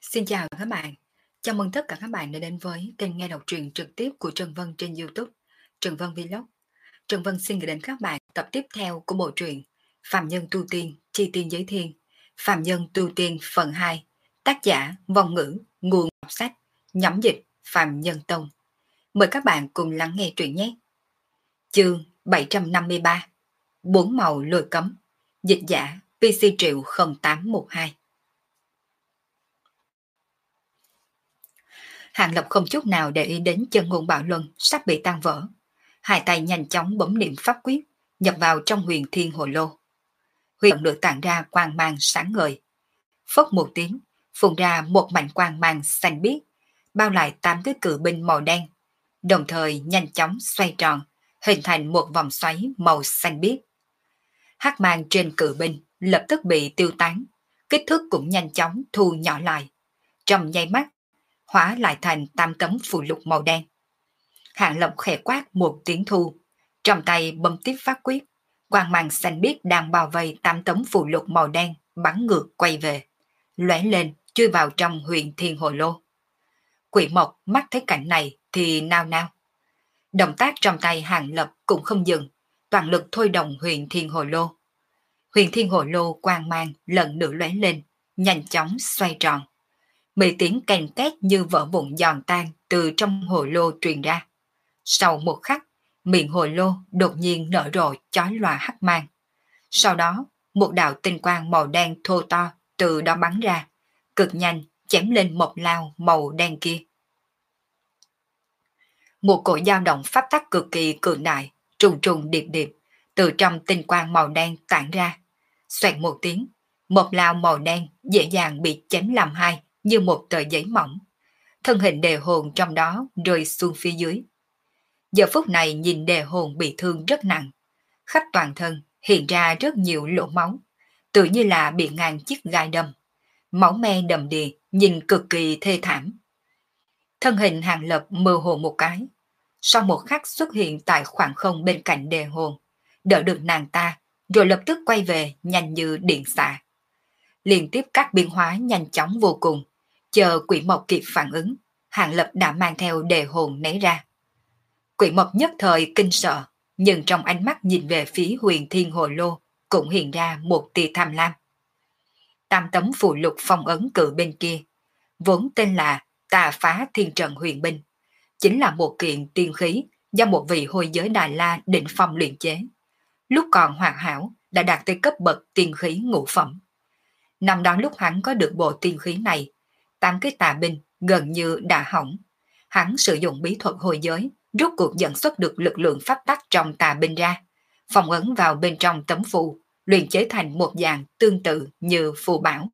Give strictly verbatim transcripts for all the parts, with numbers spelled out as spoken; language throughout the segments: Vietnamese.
Xin chào các bạn. Chào mừng tất cả các bạn đã đến với kênh nghe đọc truyện trực tiếp của Trần Vân trên YouTube, Trần Vân Vlog. Trần Vân xin gửi đến các bạn tập tiếp theo của bộ truyện Phạm Nhân Tu Tiên, Chi Tiên Giới Thiên, Phạm Nhân Tu Tiên phần hai, tác giả Vong Ngữ, nguồn đọc sách, nhóm dịch Phạm Nhân Tông. Mời các bạn cùng lắng nghe truyện nhé. Chương bảy trăm năm mươi ba, Bốn màu lôi cấm, dịch giả pê xê Triệu không tám một hai. Hàng Lập không chút nào để ý đến chân ngôn bạo luân sắp bị tan vỡ. Hai tay nhanh chóng bấm niệm pháp quyết, nhập vào trong huyền thiên hồ lô. Huyền được tản ra quang mang sáng ngời. Phốc một tiếng, phun ra một mảnh quang mang xanh biếc, bao lại tám cái cự binh màu đen, đồng thời nhanh chóng xoay tròn, hình thành một vòng xoáy màu xanh biếc. Hắc mang trên cự binh lập tức bị tiêu tán, kích thước cũng nhanh chóng thu nhỏ lại. Trong nháy mắt, hóa lại thành tam tấm phù lục màu đen. Hạng Lập khẽ quát một tiếng thu, trong tay bấm tiếp pháp quyết, quang mang xanh biếc đang bao vây tam tấm phù lục màu đen bắn ngược quay về, lóe lên chui vào trong huyền thiên hồ lô. Quỷ Mộc mắt thấy cảnh này thì nao nao. Động tác trong tay Hạng Lập cũng không dừng, toàn lực thôi động huyền thiên hồ lô. Huyền thiên hồ lô quang mang lần nữa lóe lên, nhanh chóng xoay tròn. Mấy tiếng kèn két như vỡ vụn giòn tan từ trong hồ lô truyền ra. Sau một khắc, miệng hồ lô đột nhiên nở rộ chói lòa hắc mang. Sau đó, một đạo tinh quang màu đen thô to từ đó bắn ra, cực nhanh chém lên một lao màu đen kia. Một cổ dao động pháp tắc cực kỳ cường đại, trùng trùng điệp điệp, từ trong tinh quang màu đen tản ra. Xoẹt một tiếng, một lao màu đen dễ dàng bị chém làm hai như một tờ giấy mỏng. Thân hình đề hồn trong đó rơi xuống phía dưới. Giờ phút này nhìn đề hồn bị thương rất nặng. Khắp toàn thân hiện ra rất nhiều lỗ máu, tự như là bị ngàn chiếc gai đâm. Máu me đầm đìa, nhìn cực kỳ thê thảm. Thân hình Hàng Lập mơ hồ một cái. Sau một khắc xuất hiện tại khoảng không bên cạnh đề hồn, đỡ được nàng ta, rồi lập tức quay về nhanh như điện xạ. Liên tiếp các biến hóa nhanh chóng vô cùng. Chờ Quỷ Mộc kịp phản ứng, Hạng Lập đã mang theo đề hồn né ra. Quỷ Mộc nhất thời kinh sợ, nhưng trong ánh mắt nhìn về phía huyền thiên hồ lô cũng hiện ra một tia tham lam. Tam tấm phù lục phong ấn cự bên kia, vốn tên là Tà Phá Thiên Trận Huyền Binh, chính là một kiện tiên khí do một vị hồi giới Đà La định phong luyện chế. Lúc còn hoàn hảo đã đạt tới cấp bậc tiên khí ngũ phẩm. Năm đó lúc hắn có được bộ tiên khí này, tám cái tà binh gần như đã hỏng. Hắn sử dụng bí thuật hồi giới, rốt cuộc dẫn xuất được lực lượng pháp tắc trong tà binh ra, phong ấn vào bên trong tấm phù, luyện chế thành một dạng tương tự như phù bảo.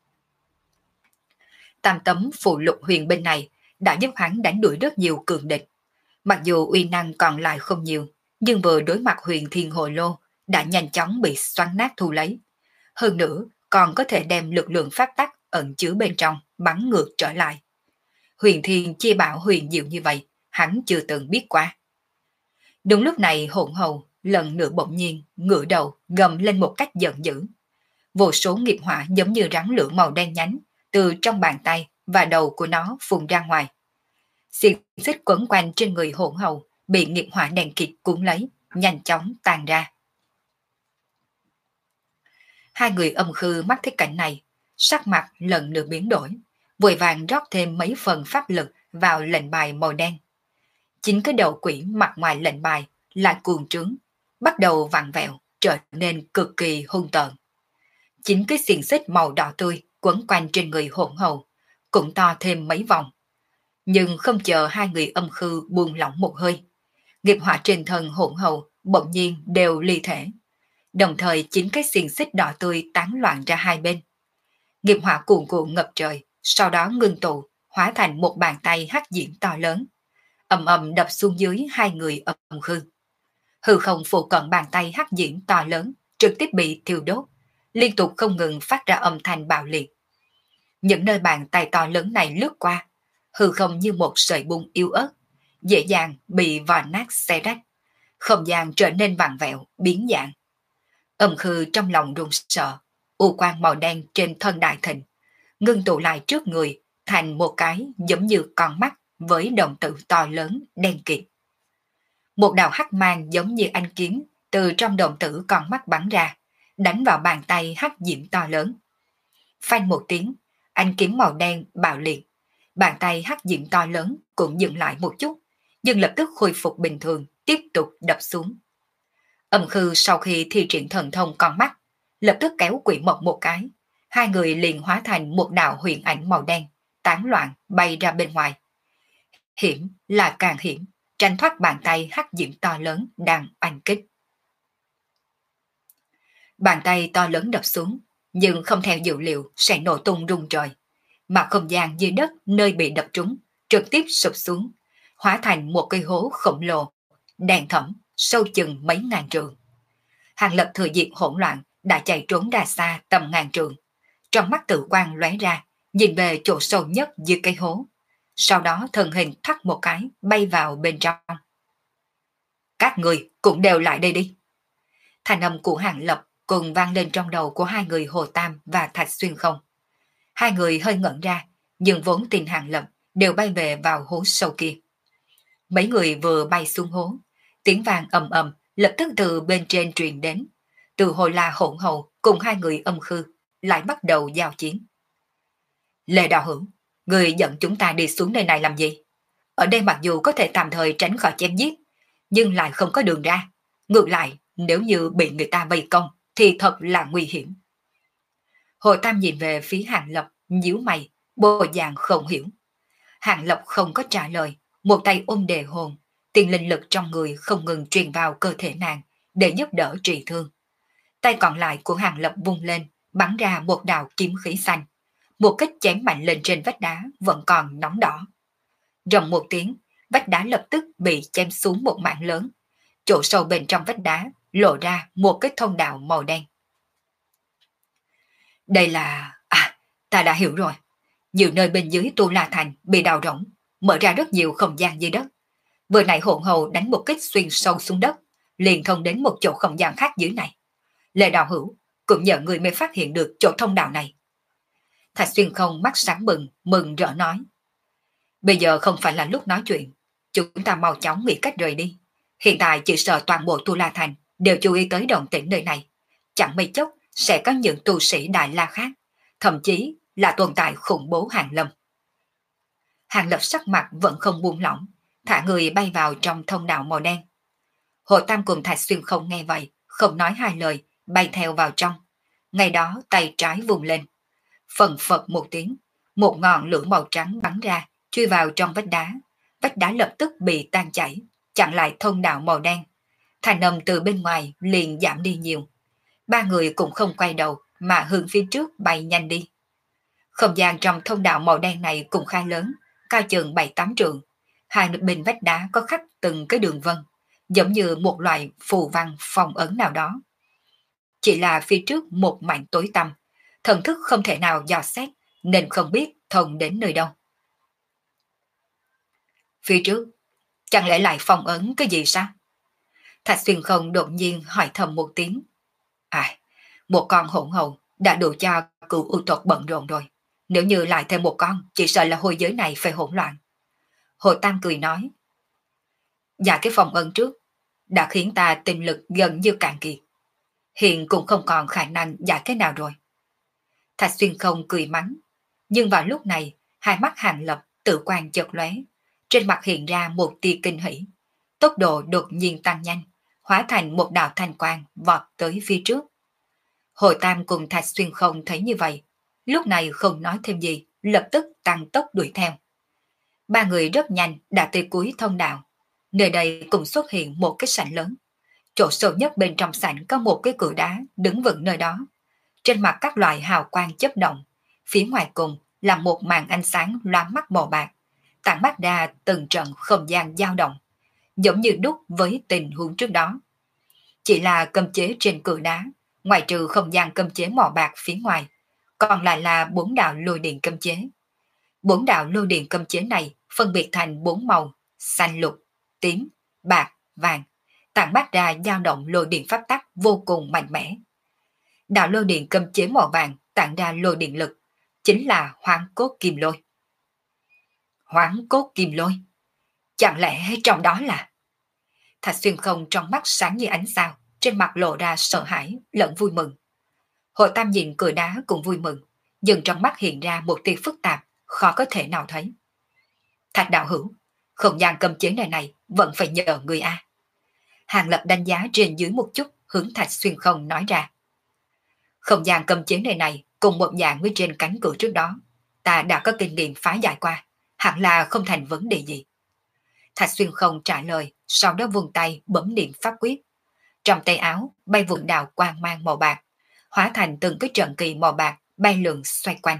Tam tấm phù lục huyền binh này đã giúp hắn đánh đuổi rất nhiều cường địch. Mặc dù uy năng còn lại không nhiều, nhưng vừa đối mặt huyền thiên hồ lô đã nhanh chóng bị xoắn nát thu lấy. Hơn nữa, còn có thể đem lực lượng pháp tắc ẩn chứa bên trong bắn ngược trở lại. Huyền thiên chi bảo huyền diệu như vậy, hắn chưa từng biết qua. Đúng lúc này hỗn hầu lần nữa bỗng nhiên ngửa đầu gầm lên một cách giận dữ. Vô số nghiệp hỏa giống như rắn lửa màu đen nhánh từ trong bàn tay và đầu của nó phun ra ngoài. Xiềng xích quấn quanh trên người hỗn hầu bị nghiệp hỏa đen kịt cuốn lấy, nhanh chóng tan ra. Hai người âm khư mắt thấy cảnh này, sắc mặt lần nữa biến đổi, vội vàng rót thêm mấy phần pháp lực vào lệnh bài màu đen. Chính cái đầu quỷ mặt ngoài lệnh bài lại cuồng trướng, bắt đầu vặn vẹo, trở nên cực kỳ hung tợn. Chính cái xiềng xích màu đỏ tươi quấn quanh trên người hỗn hầu cũng to thêm mấy vòng. Nhưng không chờ hai người âm khư buông lỏng một hơi, nghiệp hỏa trên thân hỗn hầu bỗng nhiên đều ly thể. Đồng thời chính cái xiềng xích đỏ tươi tán loạn ra hai bên. Nghiệp hỏa cuồn cuộn ngập trời, sau đó ngưng tụ, hóa thành một bàn tay hắc diễm to lớn, ầm ầm đập xuống dưới hai người âm khư. Hư không phụ cận bàn tay hắc diễm to lớn trực tiếp bị thiêu đốt, liên tục không ngừng phát ra âm thanh bạo liệt. Những nơi bàn tay to lớn này lướt qua, hư không như một sợi bung yếu ớt, dễ dàng bị vò nát xé rách, không gian trở nên vặn vẹo, biến dạng. Âm khư trong lòng run sợ, u quang màu đen trên thân đại thịnh, ngưng tụ lại trước người, thành một cái giống như con mắt với đồng tử to lớn đen kịt. Một đạo hắc mang giống như ánh kiếm từ trong đồng tử con mắt bắn ra, đánh vào bàn tay hắc diễm to lớn. Phanh một tiếng, ánh kiếm màu đen bạo liệt, bàn tay hắc diễm to lớn cũng dừng lại một chút, nhưng lập tức khôi phục bình thường, tiếp tục đập xuống. Âm Khư sau khi thi triển thần thông con mắt, lập tức kéo Quỷ Mộc một cái, hai người liền hóa thành một đạo huyền ảnh màu đen, tán loạn bay ra bên ngoài. Hiểm là càng hiểm, tránh thoát bàn tay hắc diễm to lớn đang oanh kích. Bàn tay to lớn đập xuống, nhưng không theo dự liệu sẽ nổ tung rung trời, mà không gian dưới đất nơi bị đập trúng trực tiếp sụp xuống, hóa thành một cây hố khổng lồ, đen thẫm, sâu chừng mấy ngàn trượng. Hàng Lập thừa dịp hỗn loạn đã chạy trốn ra xa tầm ngàn trượng, trong mắt tự quang lóe ra, nhìn về chỗ sâu nhất dưới cây hố, sau đó thân hình thoát một cái bay vào bên trong. Các người cũng đều lại đây đi. Thanh âm của Hàng Lập cùng vang lên trong đầu của hai người Hồ Tam và Thạch Xuyên Không. Hai người hơi ngẩn ra, nhưng vốn tin Hàng Lập đều bay về vào hố sâu kia. Mấy người vừa bay xuống hố, tiếng vang ầm ầm lập tức từ bên trên truyền đến. Từ Hồ La Hỗn Hầu cùng hai người Âm Khư lại bắt đầu giao chiến. Lê Đạo Hữu, người dẫn chúng ta đi xuống nơi này làm gì? Ở đây mặc dù có thể tạm thời tránh khỏi chém giết, nhưng lại không có đường ra. Ngược lại, nếu như bị người ta vây công, thì thật là nguy hiểm. Hồ Tam nhìn về phía Hàng Lập, nhíu mày, bộ dạng không hiểu. Hàng Lập không có trả lời, một tay ôm đề hồn, tiền linh lực trong người không ngừng truyền vào cơ thể nàng để giúp đỡ trị thương. Tay còn lại của Hàng Lập vung lên, bắn ra một đạo kiếm khí xanh. Một kích chém mạnh lên trên vách đá vẫn còn nóng đỏ. Rầm một tiếng, vách đá lập tức bị chém xuống một mảng lớn. Chỗ sâu bên trong vách đá lộ ra một cái thông đạo màu đen. Đây là... À, ta đã hiểu rồi. Nhiều nơi bên dưới Tu La Thành bị đào rỗng, mở ra rất nhiều không gian dưới đất. Vừa nãy Hỗn Hầu đánh một kích xuyên sâu xuống đất, liền thông đến một chỗ không gian khác dưới này. Lê Đạo Hữu, cũng nhờ người mới phát hiện được chỗ thông đạo này. Thạch Xuyên Không mắt sáng bừng, mừng rỡ nói. Bây giờ không phải là lúc nói chuyện, chúng ta mau chóng nghĩ cách rời đi. Hiện tại chỉ sợ toàn bộ Tu La Thành đều chú ý tới động tĩnh nơi này. Chẳng mấy chốc sẽ có những tu sĩ Đại La khác, thậm chí là tồn tại khủng bố Hàng Lâm. Hàng Lập sắc mặt vẫn không buông lỏng, thả người bay vào trong thông đạo màu đen. Hồ Tam cùng Thạch Xuyên Không nghe vậy, không nói hai lời, bay theo vào trong. Ngay đó tay trái vùng lên. Phần phật một tiếng, một ngọn lửa màu trắng bắn ra, chui vào trong vách đá. Vách đá lập tức bị tan chảy, chặn lại thông đạo màu đen. Thành âm từ bên ngoài liền giảm đi nhiều. Ba người cũng không quay đầu mà hướng phía trước bay nhanh đi. Không gian trong thông đạo màu đen này cũng khá lớn, cao chừng bảy tám trượng. Hai bên vách đá có khắc từng cái đường vân, giống như một loại phù văn phong ấn nào đó. Chỉ là phía trước một mảnh tối tăm, thần thức không thể nào dò xét, nên không biết thông đến nơi đâu. Phía trước, chẳng lẽ lại phong ấn cái gì sao? Thạch Xuyên Không đột nhiên hỏi thầm một tiếng. À, một con hỗn hầu đã đủ cho cựu ưu tộc bận rộn rồi. Nếu như lại thêm một con, chỉ sợ là hôi giới này phải hỗn loạn. Hồ Tam cười nói. Và cái phong ấn trước đã khiến ta tinh lực gần như cạn kiệt. Hiện cũng không còn khả năng giải cái nào rồi. Thạch Xuyên Không cười mắng. Nhưng vào lúc này, hai mắt Hàng Lập tự quan chợt lóe, trên mặt hiện ra một tia kinh hỉ. Tốc độ đột nhiên tăng nhanh, hóa thành một đạo thanh quang vọt tới phía trước. Hồ Tam cùng Thạch Xuyên Không thấy như vậy, lúc này không nói thêm gì, lập tức tăng tốc đuổi theo. Ba người rất nhanh đã tới cuối thông đạo. Nơi đây cũng xuất hiện một cái sảnh lớn. Chỗ sâu nhất bên trong sảnh có một cái cửa đá đứng vững nơi đó. Trên mặt các loại hào quang chớp động, phía ngoài cùng là một màn ánh sáng loáng mắt màu bạc, tản mắt ra từng trận không gian dao động, giống như đúc với tình huống trước đó. Chỉ là cấm chế trên cửa đá, ngoài trừ không gian cấm chế màu bạc phía ngoài, còn lại là bốn đạo lôi điện cấm chế. Bốn đạo lôi điện cấm chế này phân biệt thành bốn màu: xanh lục, tím, bạc, vàng, tản mát ra dao động lôi điện pháp tắc vô cùng mạnh mẽ. Đạo lôi điện cấm chế màu vàng tản ra lôi điện lực, chính là hoang cốt kim lôi. Hoán cốt kim lôi. Chẳng lẽ trong đó là... Thạch Xuyên Không trong mắt sáng như ánh sao, trên mặt lộ ra sợ hãi lẫn vui mừng. Hồ Tam nhìn cửa đá cũng vui mừng, nhưng trong mắt hiện ra một tia phức tạp, khó có thể nào thấy. Thạch đạo hữu, không gian cấm chế này này vẫn phải nhờ người A. Hàng Lập đánh giá trên dưới một chút, hướng Thạch Xuyên Không nói ra. Không gian cấm chế này này cùng một dạng với trên cánh cửa trước đó, ta đã có kinh nghiệm phá giải qua, hẳn là không thành vấn đề gì. Thạch Xuyên Không trả lời, sau đó vung tay bấm niệm pháp quyết. Trong tay áo bay vụn đạo quang mang màu bạc, hóa thành từng cái trận kỳ màu bạc bay lượn xoay quanh.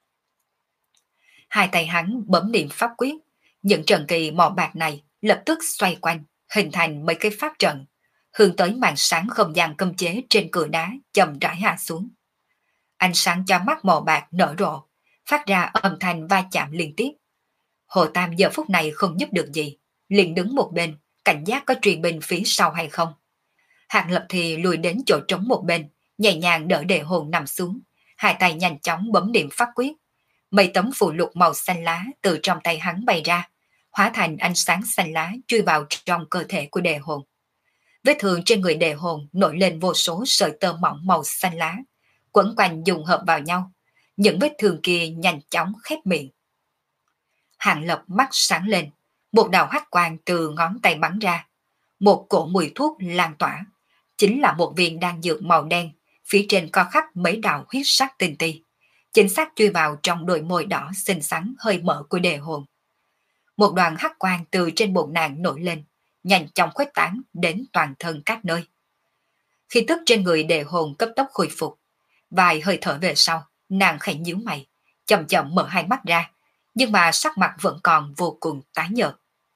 Hai tay hắn bấm niệm pháp quyết, những trận kỳ màu bạc này lập tức xoay quanh, hình thành mấy cái pháp trận, hướng tới màn sáng không gian cấm chế trên cửa đá chậm rãi hạ xuống. Ánh sáng cho mắt màu bạc nở rộ, phát ra âm thanh va chạm liên tiếp. Hồ Tam giờ phút này không giúp được gì, liền đứng một bên, cảnh giác có truy binh phía sau hay không. Hàng Lập thì lùi đến chỗ trống một bên, nhẹ nhàng đỡ Đề Hồn nằm xuống, hai tay nhanh chóng bấm niệm pháp quyết. Mấy tấm phù lục màu xanh lá từ trong tay hắn bay ra, hóa thành ánh sáng xanh lá chui vào trong cơ thể của Đề Hồn. Vết thương trên người Đề Hồn nổi lên vô số sợi tơ mỏng màu xanh lá, quấn quanh dùng hợp vào nhau. Những vết thương kia nhanh chóng khép miệng. Hàng Lập mắt sáng lên, một đạo hắc quang từ ngón tay bắn ra. Một cỗ mùi thuốc lan tỏa, chính là một viên đan dược màu đen, phía trên có khắc mấy đạo huyết sắc tinh ti, chính xác chui vào trong đôi môi đỏ xinh xắn hơi mở của Đề Hồn. Một đoàn hắc quang từ trên bụng nàng nổi lên, nhanh chóng khuếch tán đến toàn thân các nơi. Khi tức trên người Đề Hồn cấp tốc khôi phục, vài hơi thở về sau, nàng khẽ nhíu mày, chậm chậm mở hai mắt ra, nhưng mà sắc mặt vẫn còn vô cùng tái nhợt.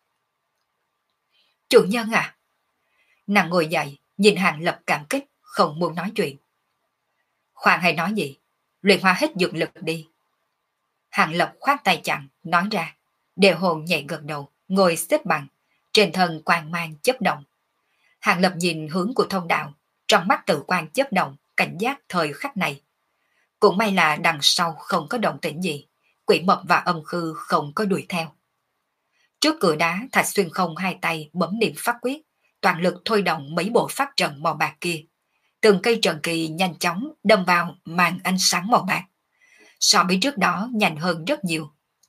Chủ nhân à! Nàng ngồi dậy, nhìn Hàng Lập cảm kích, không muốn nói chuyện. Khoan hay nói gì, luyện hóa hết dược lực đi. Hàng Lập khoát tay chặn, nói ra. Đề Hồn nhẹ gật đầu, ngồi xếp bằng, trên thân quang mang chớp động. Hàng Lập nhìn hướng của thông đạo, trong mắt tự quan chớp động, cảnh giác thời khắc này. Cũng may là đằng sau không có động tĩnh gì, quỷ mộc và âm khư không có đuổi theo. Trước cửa đá, Thạch Xuyên Không hai tay bấm niệm pháp quyết, toàn lực thôi động mấy bộ pháp trận màu bạc kia. Từng cây trận kỳ nhanh chóng đâm vào màn ánh sáng màu bạc. So với trước đó nhanh hơn rất nhiều.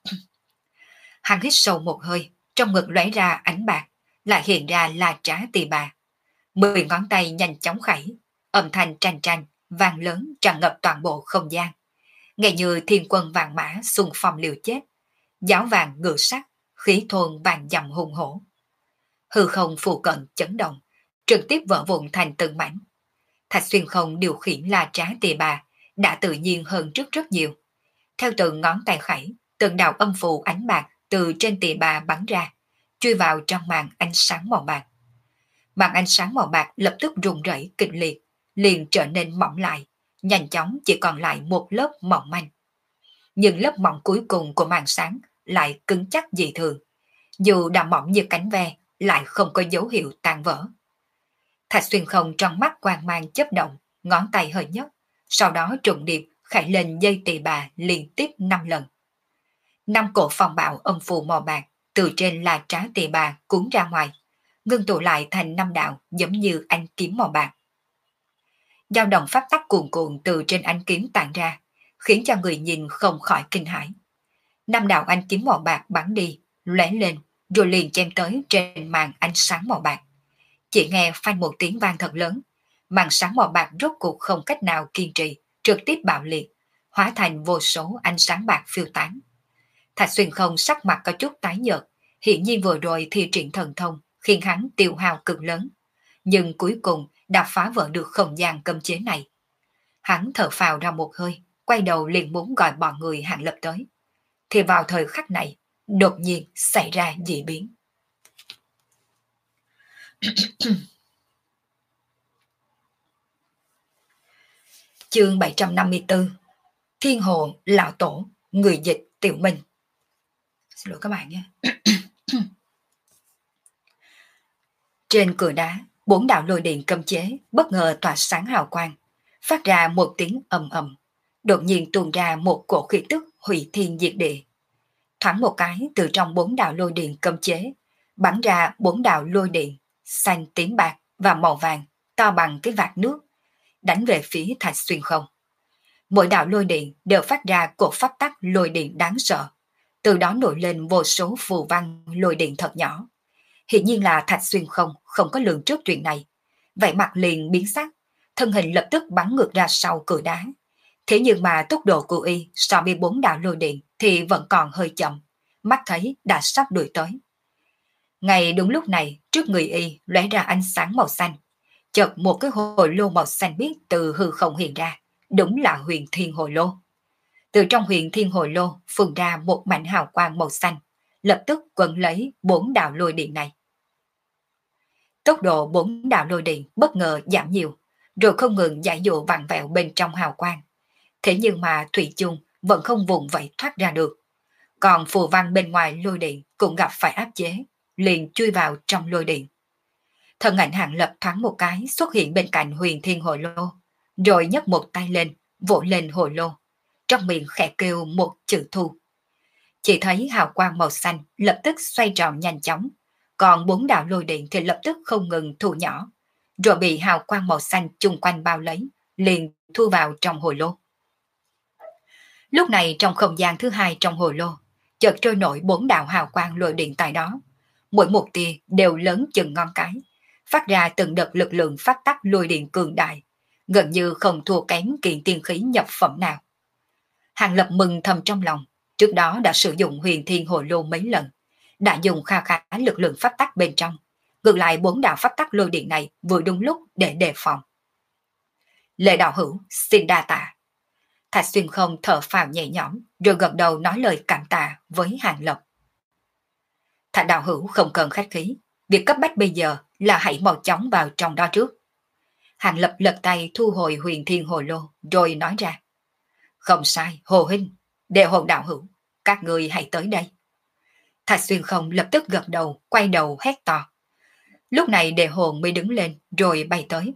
Hắn hít sâu một hơi, trong ngực lóe ra ánh bạc, lại hiện ra là trá tỳ bà. Mười ngón tay nhanh chóng khẩy, âm thanh tranh tranh, vang lớn tràn ngập toàn bộ không gian. Nghe như thiên quân vàng mã xung phong liều chết, giáo vàng ngựa sắt, khí thôn vàng dầm hùng hổ. Hư không phù cận chấn động, trực tiếp vỡ vụn thành từng mảnh. Thạch Xuyên Không điều khiển là trá tỳ bà đã tự nhiên hơn trước rất nhiều. Theo từng ngón tay khẩy, từng đạo âm phù ánh bạc từ trên tỳ bà bắn ra, chui vào trong màn ánh sáng màu bạc. Màn ánh sáng màu bạc lập tức rung rẩy kịch liệt, liền trở nên mỏng lại, nhanh chóng chỉ còn lại một lớp mỏng manh. Nhưng lớp mỏng cuối cùng của màn sáng lại cứng chắc dị thường, dù đã mỏng như cánh ve, lại không có dấu hiệu tan vỡ. Thạch Xuyên Không trong mắt quang mang chớp động, ngón tay hơi nhấc, sau đó trùng điệp khải lên dây tỳ bà liên tiếp năm lần. Năm cổ phong bạo âm phù màu bạc từ trên là trá tỳ bà cuốn ra ngoài, ngưng tụ lại thành năm đạo giống như ánh kiếm màu bạc. Dao động pháp tắc cuồn cuộn từ trên ánh kiếm tản ra, khiến cho người nhìn không khỏi kinh hãi. Năm đạo ánh kiếm màu bạc bắn đi, lóe lên, rồi liền chém tới trên màn ánh sáng màu bạc. Chỉ nghe phanh một tiếng vang thật lớn, màn sáng màu bạc rốt cuộc không cách nào kiên trì, trực tiếp bạo liệt, hóa thành vô số ánh sáng bạc phiêu tán. Thạch Xuyên Không sắc mặt có chút tái nhợt, hiển nhiên vừa rồi thi triển thần thông khiến hắn tiêu hao cực lớn, nhưng cuối cùng đã phá vỡ được không gian cấm chế này. Hắn thở phào ra một hơi, quay đầu liền muốn gọi bọn người Hàng Lập tới. Thì vào thời khắc này, đột nhiên xảy ra dị biến. Chương bảy trăm năm mươi tư. Thiên Hồ Lão Tổ, người dịch Tiểu Minh. Xin lỗi các bạn nhé. Trên cửa đá, bốn đạo lôi điện cấm chế bất ngờ tỏa sáng hào quang, phát ra một tiếng ầm ầm, đột nhiên tuôn ra một cổ khí tức hủy thiên diệt địa. thoáng một cái từ trong bốn đạo lôi điện cấm chế, bắn ra bốn đạo lôi điện, xanh tím bạc và màu vàng, to bằng cái vạt nước, đánh về phía Thạch Xuyên Không. Mỗi đạo lôi điện đều phát ra cột pháp tắc lôi điện đáng sợ, từ đó nổi lên vô số phù văn lôi điện thật nhỏ. Hiển nhiên là Thạch Xuyên Không không có lường trước chuyện này, vậy mặt liền biến sắc, thân hình lập tức bắn ngược ra sau cửa đá. Thế nhưng mà tốc độ của y so với bốn đạo lôi điện thì vẫn còn hơi chậm, mắt thấy đã sắp đuổi tới. Ngay đúng lúc này, trước người y lóe ra ánh sáng màu xanh, chợt một cái hồ lô màu xanh biếc từ hư không hiện ra, đúng là Huyền Thiên Hồ Lô. Từ trong Huyền Thiên Hồ Lô phun ra một mảnh hào quang màu xanh, lập tức quấn lấy bốn đạo lôi điện này. Tốc độ bốn đạo lôi điện bất ngờ giảm nhiều, rồi không ngừng giải dụ vặn vẹo bên trong hào quang. Thế nhưng mà thủy chung vẫn không vùng vẫy thoát ra được. Còn phù văn bên ngoài lôi điện cũng gặp phải áp chế, liền chui vào trong lôi điện. Thân ảnh Hàng Lập thoáng một cái xuất hiện bên cạnh Huyền Thiên Hồ Lô, rồi nhấc một tay lên, vỗ lên hồ lô, trong miệng khẽ kêu một chữ thu. Chỉ thấy hào quang màu xanh lập tức xoay tròn nhanh chóng, còn bốn đạo lôi điện thì lập tức không ngừng thu nhỏ, rồi bị hào quang màu xanh chung quanh bao lấy, liền thu vào trong hồ lô. Lúc này trong không gian thứ hai trong hồ lô, chợt trôi nổi bốn đạo hào quang lôi điện tại đó. Mỗi một tia đều lớn chừng ngón cái, phát ra từng đợt lực lượng phát tắc lôi điện cường đại, gần như không thua kém kiện tiên khí nhập phẩm nào. Hàng Lập mừng thầm trong lòng, trước đó đã sử dụng Huyền Thiên Hồ Lô mấy lần, đã dùng kha khá lực lượng phát tắc bên trong, ngược lại bốn đạo phát tắc lôi điện này vừa đúng lúc để đề phòng. Lệ đạo hữu xin đa tạ. Thạch Xuyên Không thở phào nhẹ nhõm, rồi gật đầu nói lời cảm tạ với Hàng Lập. Thạch đạo hữu không cần khách khí, việc cấp bách bây giờ là hãy mau chóng vào trong đó trước. Hàng Lập lật tay thu hồi Huyền Thiên Hồ Lô, rồi nói ra. Không sai, Hồ Huynh, Đệ Hồn đạo hữu, các người hãy tới đây. Thạch Xuyên Không lập tức gật đầu, quay đầu hét to. Lúc này Đệ Hồn mới đứng lên, rồi bay tới.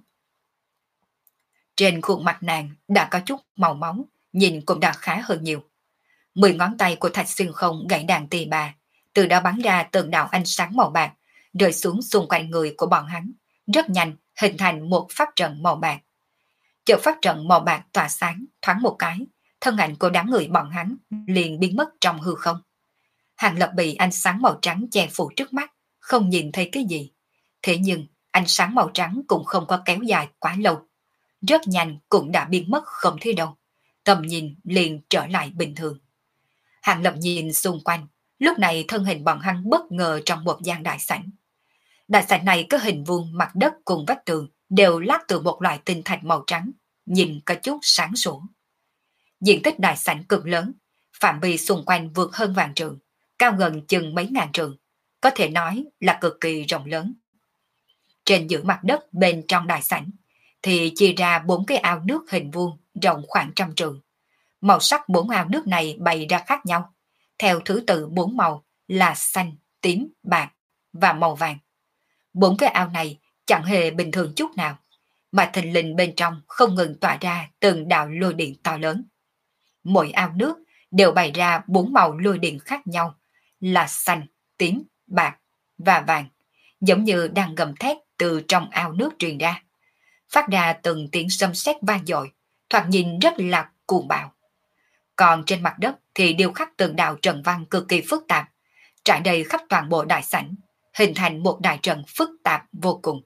Trên khuôn mặt nàng đã có chút màu máu, nhìn cũng đã khá hơn nhiều. Mười ngón tay của Thạch Xuyên Không gãy đàn tỳ bà, từ đó bắn ra từng đạo ánh sáng màu bạc, rơi xuống xung quanh người của bọn hắn, rất nhanh hình thành một pháp trận màu bạc. Chợt pháp trận màu bạc tỏa sáng, thoáng một cái, thân ảnh của đám người bọn hắn liền biến mất trong hư không. Hàng Lập bị ánh sáng màu trắng che phủ trước mắt, không nhìn thấy cái gì. Thế nhưng ánh sáng màu trắng cũng không có kéo dài quá lâu, rất nhanh cũng đã biến mất không thấy đâu, tầm nhìn liền trở lại bình thường. Hàng Lập nhìn xung quanh, lúc này thân hình bọn hắn bất ngờ trong một gian đại sảnh. Đại sảnh này có hình vuông, mặt đất cùng vách tường đều lát từ một loại tinh thạch màu trắng, nhìn có chút sáng sủa. Diện tích đại sảnh cực lớn, phạm vi xung quanh vượt hơn vạn trượng, cao gần chừng mấy ngàn trượng, có thể nói là cực kỳ rộng lớn. Trên giữa mặt đất bên trong đại sảnh thì chia ra bốn cái ao nước hình vuông rộng khoảng trăm trượng. Màu sắc bốn ao nước này bày ra khác nhau, theo thứ tự bốn màu là xanh, tím, bạc và màu vàng. Bốn cái ao này chẳng hề bình thường chút nào, mà thình lình bên trong không ngừng tỏa ra từng đạo lôi điện to lớn. Mỗi ao nước đều bày ra bốn màu lôi điện khác nhau là xanh, tím, bạc và vàng, giống như đang gầm thét từ trong ao nước truyền ra, phát ra từng tiếng sấm sét vang dội, thoạt nhìn rất là cuồng bạo. Còn trên mặt đất thì điêu khắc từng đạo trận văn cực kỳ phức tạp, trải đầy khắp toàn bộ đại sảnh, hình thành một đại trận phức tạp vô cùng.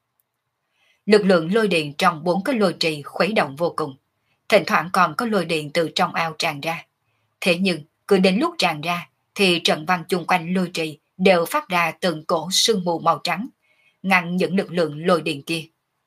Lực lượng lôi điện trong bốn cái lôi trì khuấy động vô cùng, thỉnh thoảng còn có lôi điện từ trong ao tràn ra. Thế nhưng cứ đến lúc tràn ra thì trận văn chung quanh lôi trì đều phát ra từng cổ sương mù màu trắng, ngăn những lực lượng lôi điện kia.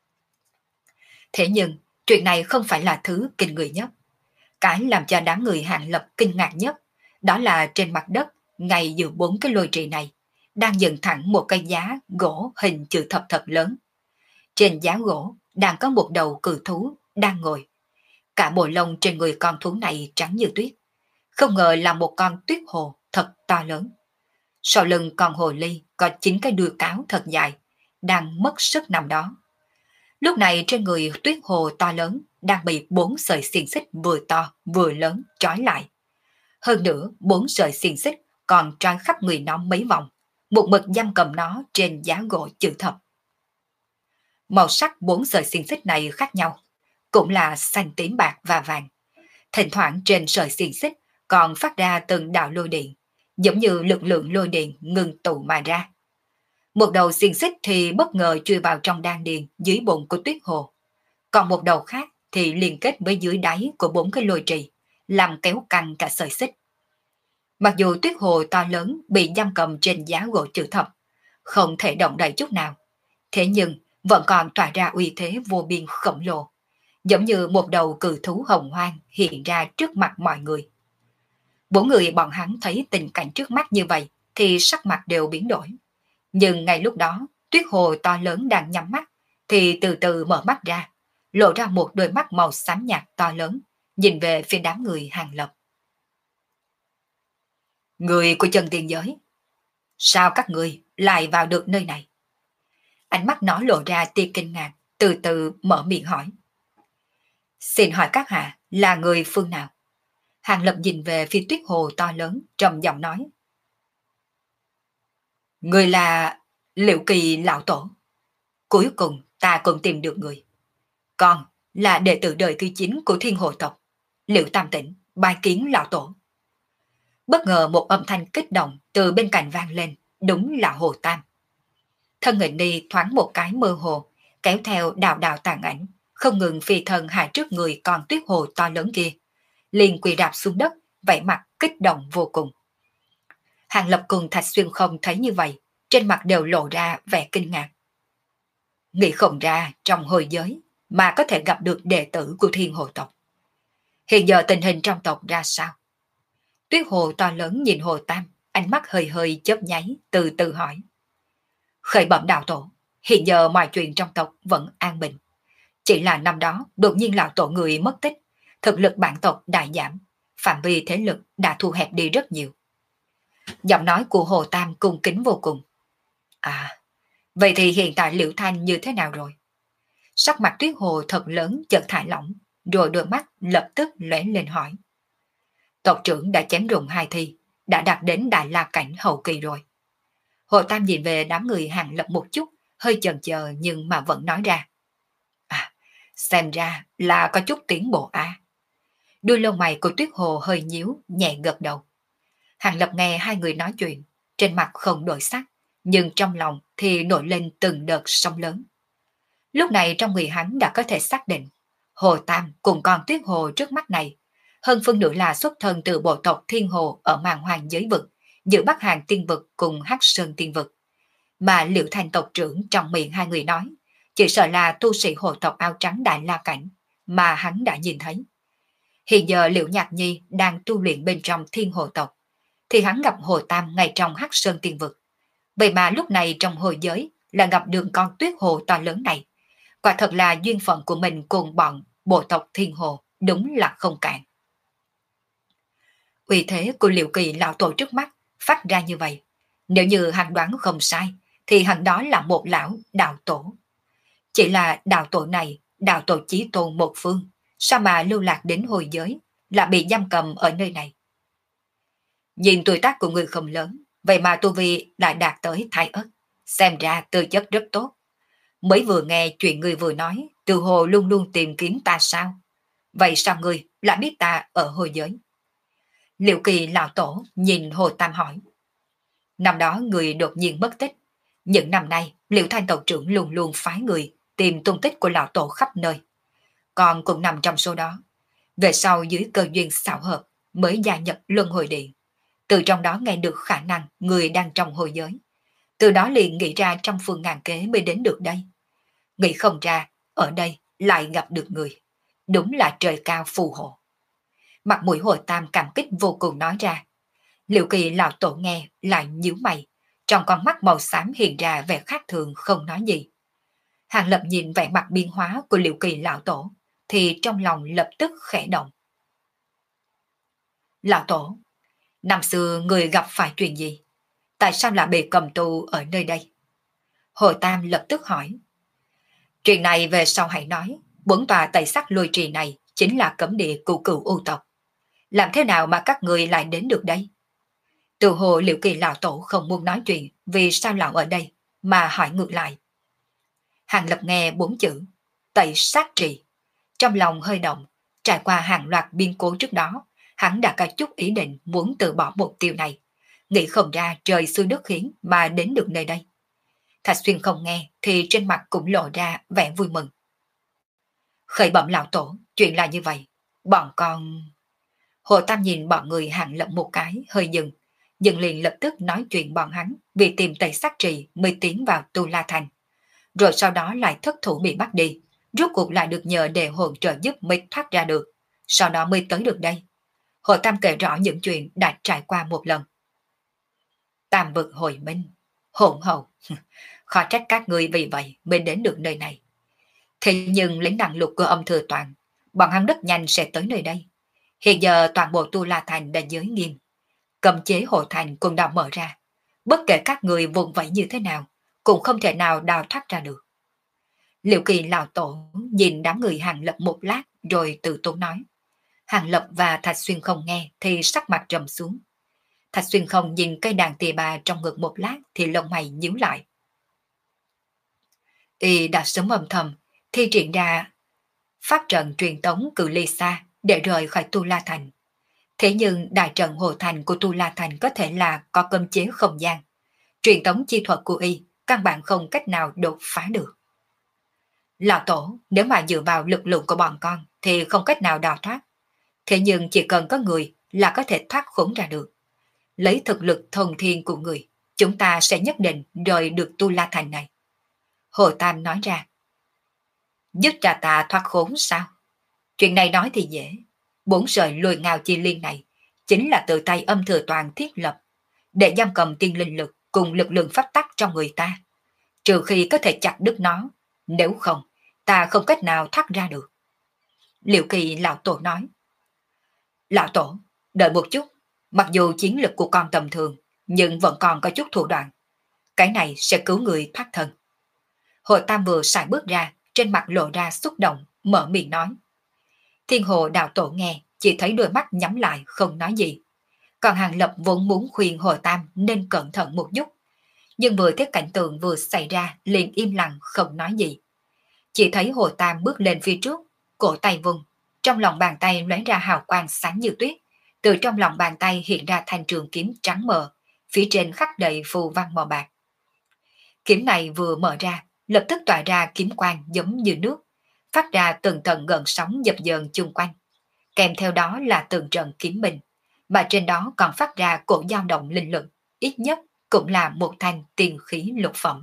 Thế nhưng chuyện này không phải là thứ kinh người nhất. Cái làm cho đám người Hàng Lập kinh ngạc nhất, đó là trên mặt đất, ngay giữa bốn cái lôi trì này, đang dựng thẳng một cây giá gỗ hình chữ thập thật lớn. Trên giá gỗ đang có một đầu cự thú đang ngồi. Cả bộ lông trên người con thú này trắng như tuyết, không ngờ là một con tuyết hồ thật to lớn. Sau lưng con hồ ly có chín cái đuôi cáo thật dài, đang mất sức nằm đó. Lúc này trên người tuyết hồ to lớn đang bị bốn sợi xiềng xích vừa to vừa lớn trói lại. Hơn nữa bốn sợi xiềng xích còn trói khắp người nó mấy vòng, một mực giam cầm nó trên giá gỗ chữ thập. Màu sắc bốn sợi xiềng xích này khác nhau, cũng là xanh tím bạc và vàng. Thỉnh thoảng trên sợi xiềng xích còn phát ra từng đạo lôi điện, giống như lực lượng lôi điện ngừng tụ mà ra. Một đầu xiềng xích thì bất ngờ chui vào trong đan điền dưới bụng của Tuyết Hồ, còn một đầu khác thì liên kết với dưới đáy của bốn cái lôi trì, làm kéo căng cả sợi xích. Mặc dù Tuyết Hồ to lớn bị giam cầm trên giá gỗ chữ thập, không thể động đậy chút nào, thế nhưng vẫn còn tỏa ra uy thế vô biên khổng lồ, giống như một đầu cự thú hồng hoang hiện ra trước mặt mọi người. Bốn người bọn hắn thấy tình cảnh trước mắt như vậy thì sắc mặt đều biến đổi. Nhưng ngay lúc đó, Tuyết Hồ to lớn đang nhắm mắt, thì từ từ mở mắt ra, lộ ra một đôi mắt màu xám nhạt to lớn, nhìn về phía đám người Hàng Lập. Người của chân tiên giới, sao các người lại vào được nơi này? Ánh mắt nó lộ ra tia kinh ngạc, từ từ mở miệng hỏi. Xin hỏi các hạ là người phương nào? Hàng Lập nhìn về phía Tuyết Hồ to lớn, trầm giọng nói. Người là Liệu Kỳ lão tổ. Cuối cùng ta cũng tìm được người. Con là đệ tử đời thứ chín của Thiên Hồ tộc, Liệu Tam Tĩnh, bái kiến lão tổ. Bất ngờ một âm thanh kích động từ bên cạnh vang lên, đúng là Hồ Tam. Thân hình ni thoáng một cái mơ hồ, kéo theo đạo đạo tàn ảnh, không ngừng phi thân hạ trước người con Tuyết Hồ to lớn kia, liền quỳ đạp xuống đất, vẻ mặt kích động vô cùng. Hàng Lập cùng Thạch Xuyên không thấy như vậy, trên mặt đều lộ ra vẻ kinh ngạc. Nghĩ không ra trong hồi giới mà có thể gặp được đệ tử của Thiên Hồ tộc. Hiện giờ tình hình trong tộc ra sao? Tuyết Hồ to lớn nhìn Hồ Tam, ánh mắt hơi hơi chớp nháy, từ từ hỏi. Khởi bẩm đạo tổ, hiện giờ mọi chuyện trong tộc vẫn an bình. Chỉ là năm đó đột nhiên lão tổ người mất tích, thực lực bản tộc đại giảm, phạm vi thế lực đã thu hẹp đi rất nhiều. Giọng nói của Hồ Tam cung kính vô cùng. À, vậy thì hiện tại Liễu Thanh như thế nào rồi? Sắc mặt Tuyết Hồ thật lớn chợt thả lỏng, rồi đôi mắt lập tức lóe lên hỏi. Tộc trưởng đã chém rụng hai thi, đã đạt đến Đại La cảnh hậu kỳ rồi. Hồ Tam nhìn về đám người Hàng Lập một chút, hơi chần chờ nhưng mà vẫn nói ra. À, xem ra là có chút tiến bộ à. Đuôi lông mày của Tuyết Hồ hơi nhíu, nhẹ gật đầu. Hàng Lập nghe hai người nói chuyện, trên mặt không đổi sắc, nhưng trong lòng thì nổi lên từng đợt sóng lớn. Lúc này trong người hắn đã có thể xác định, Hồ Tam cùng con Tuyết Hồ trước mắt này, hơn phân nửa là xuất thân từ bộ tộc Thiên Hồ ở màn hoàng giới vực, giữa Bắc Hàn tiên vực cùng Hắc Sơn tiên vực. Mà Liễu Thanh tộc trưởng trong miệng hai người nói, chỉ sợ là tu sĩ hồ tộc áo trắng Đại La cảnh mà hắn đã nhìn thấy. Hiện giờ Liễu Nhạc Nhi đang tu luyện bên trong Thiên Hồ tộc, thì hắn gặp Hồ Tam ngay trong Hắc Sơn tiên vực. Vậy mà lúc này trong hồi giới là gặp đường con Tuyết Hồ to lớn này. Quả thật là duyên phận của mình cùng bọn bộ tộc Thiên Hồ đúng là không cạn. Uy thế của Liệu Kỳ lão tổ trước mắt phát ra như vậy. Nếu như hắn đoán không sai, thì hắn đó là một lão đạo tổ. Chỉ là đạo tổ này, đạo tổ chí tôn một phương, sao mà lưu lạc đến hồi giới, là bị giam cầm ở nơi này. Nhìn tuổi tác của người không lớn, vậy mà tu vi lại đạt tới thái ất, xem ra tư chất rất tốt. Mới vừa nghe chuyện người vừa nói, từ hồ luôn luôn tìm kiếm ta sao? Vậy sao người lại biết ta ở hồi giới? Liệu Kỳ lão tổ nhìn Hồ Tam hỏi. Năm đó người đột nhiên mất tích. Những năm nay, Liễu Thanh tộc trưởng luôn luôn phái người tìm tung tích của lão tổ khắp nơi. Còn cũng nằm trong số đó. Về sau dưới cơ duyên xảo hợp mới gia nhập luân hồi điện. Từ trong đó nghe được khả năng người đang trong hồi giới. Từ đó liền nghĩ ra trăm phương ngàn kế mới đến được đây. Nghĩ không ra, ở đây lại gặp được người. Đúng là trời cao phù hộ. Mặt mũi Hồ Tam cảm kích vô cùng nói ra. Liệu Kỳ lão tổ nghe lại nhíu mày, trong con mắt màu xám hiện ra vẻ khác thường không nói gì. Hàng Lập nhìn vẻ mặt biến hóa của Liệu Kỳ lão tổ, thì trong lòng lập tức khẽ động. Lão tổ, năm xưa người gặp phải chuyện gì? Tại sao lại bị cầm tù ở nơi đây? Hồ Tam lập tức hỏi. Chuyện này về sau hãy nói, bốn tòa tẩy sắc lôi trì này chính là cấm địa của cửu u tộc. Làm thế nào mà các người lại đến được đây? Từ hồ Liễu Kỳ lão tổ không muốn nói chuyện vì sao lão ở đây, mà hỏi ngược lại. Hàng Lập nghe bốn chữ tẩy sát trì, trong lòng hơi động. Trải qua hàng loạt biến cố trước đó, hắn đã có chút ý định muốn từ bỏ mục tiêu này, nghĩ không ra trời xui đất khiến mà đến được nơi đây. Thạch Xuyên không nghe thì trên mặt cũng lộ ra vẻ vui mừng. Khởi bẩm lão tổ, chuyện là như vậy, bọn con... Hồ Tam nhìn bọn người Hàng Lập một cái, hơi dừng, dừng liền lập tức nói chuyện bọn hắn vì tìm tẩy sát trì mới tiến vào Tu La Thành. Rồi sau đó lại thất thủ bị bắt đi, rốt cuộc lại được nhờ đề hồn trợ giúp mới thoát ra được, sau đó mới tới được đây. Hồ Tam kể rõ những chuyện đã trải qua một lần. Tam vực hồi minh, hỗn hậu, khó trách các ngươi vì vậy mới đến được nơi này. Thế nhưng lấy năng lực của âm thừa toàn, bọn hắn rất nhanh sẽ tới nơi đây. Hiện giờ toàn bộ Tu La Thành đã giới nghiêm, cấm chế hộ thành cũng đã mở ra. Bất kể các người vùng vẫy như thế nào, cũng không thể nào đào thoát ra được. Liễu Kỳ lão tổ nhìn đám người Hàng Lập một lát rồi từ tốn nói. Hàng Lập và Thạch Xuyên không nghe thì sắc mặt trầm xuống. Thạch Xuyên không nhìn cây đàn tỳ bà trong ngực một lát thì lông mày nhíu lại. Y đã sớm âm thầm thi triển ra pháp trận truyền tống cự ly xa để rời khỏi Tu La Thành. Thế nhưng đại trận hồ thành của Tu La Thành có thể là có cấm chế không gian. Truyền tống chi thuật của Y căn bản không cách nào đột phá được. Lão tổ, nếu mà dựa vào lực lượng của bọn con thì không cách nào đào thoát. Thế nhưng chỉ cần có người là có thể thoát khốn ra được. Lấy thực lực thông thiên của người, chúng ta sẽ nhất định rời được Tu La Thành này. Hồ Tam nói ra. Giúp cha ta thoát khốn sao? Chuyện này nói thì dễ. Bốn sợi lùi ngào chi liên này chính là từ tay âm thừa toàn thiết lập để giam cầm tiên linh lực cùng lực lượng pháp tắc trong người ta. Trừ khi có thể chặt đứt nó, nếu không, ta không cách nào thoát ra được. Liễu Kỳ lão tổ nói. Lão tổ, đợi một chút, mặc dù chiến lực của con tầm thường, nhưng vẫn còn có chút thủ đoạn. Cái này sẽ cứu người thoát thân. Hồ Tam vừa sải bước ra, trên mặt lộ ra xúc động, mở miệng nói. Thiên Hồ đạo tổ nghe, chỉ thấy đôi mắt nhắm lại không nói gì. Còn Hàng Lập vốn muốn khuyên Hồ Tam nên cẩn thận một chút. Nhưng vừa thấy cảnh tượng vừa xảy ra liền im lặng không nói gì. Chỉ thấy Hồ Tam bước lên phía trước, cổ tay vùng, trong lòng bàn tay lóe ra hào quang sáng như tuyết. Từ trong lòng bàn tay hiện ra thanh trường kiếm trắng mờ, phía trên khắc đầy phù văn màu bạc. Kiếm này vừa mở ra, lập tức tỏa ra kiếm quang giống như nước, phát ra từng tầng gợn sóng dập dờn chung quanh. Kèm theo đó là từng trận kiếm minh, mà trên đó còn phát ra cổ dao động linh lực, ít nhất cũng là một thanh tiên khí lục phẩm.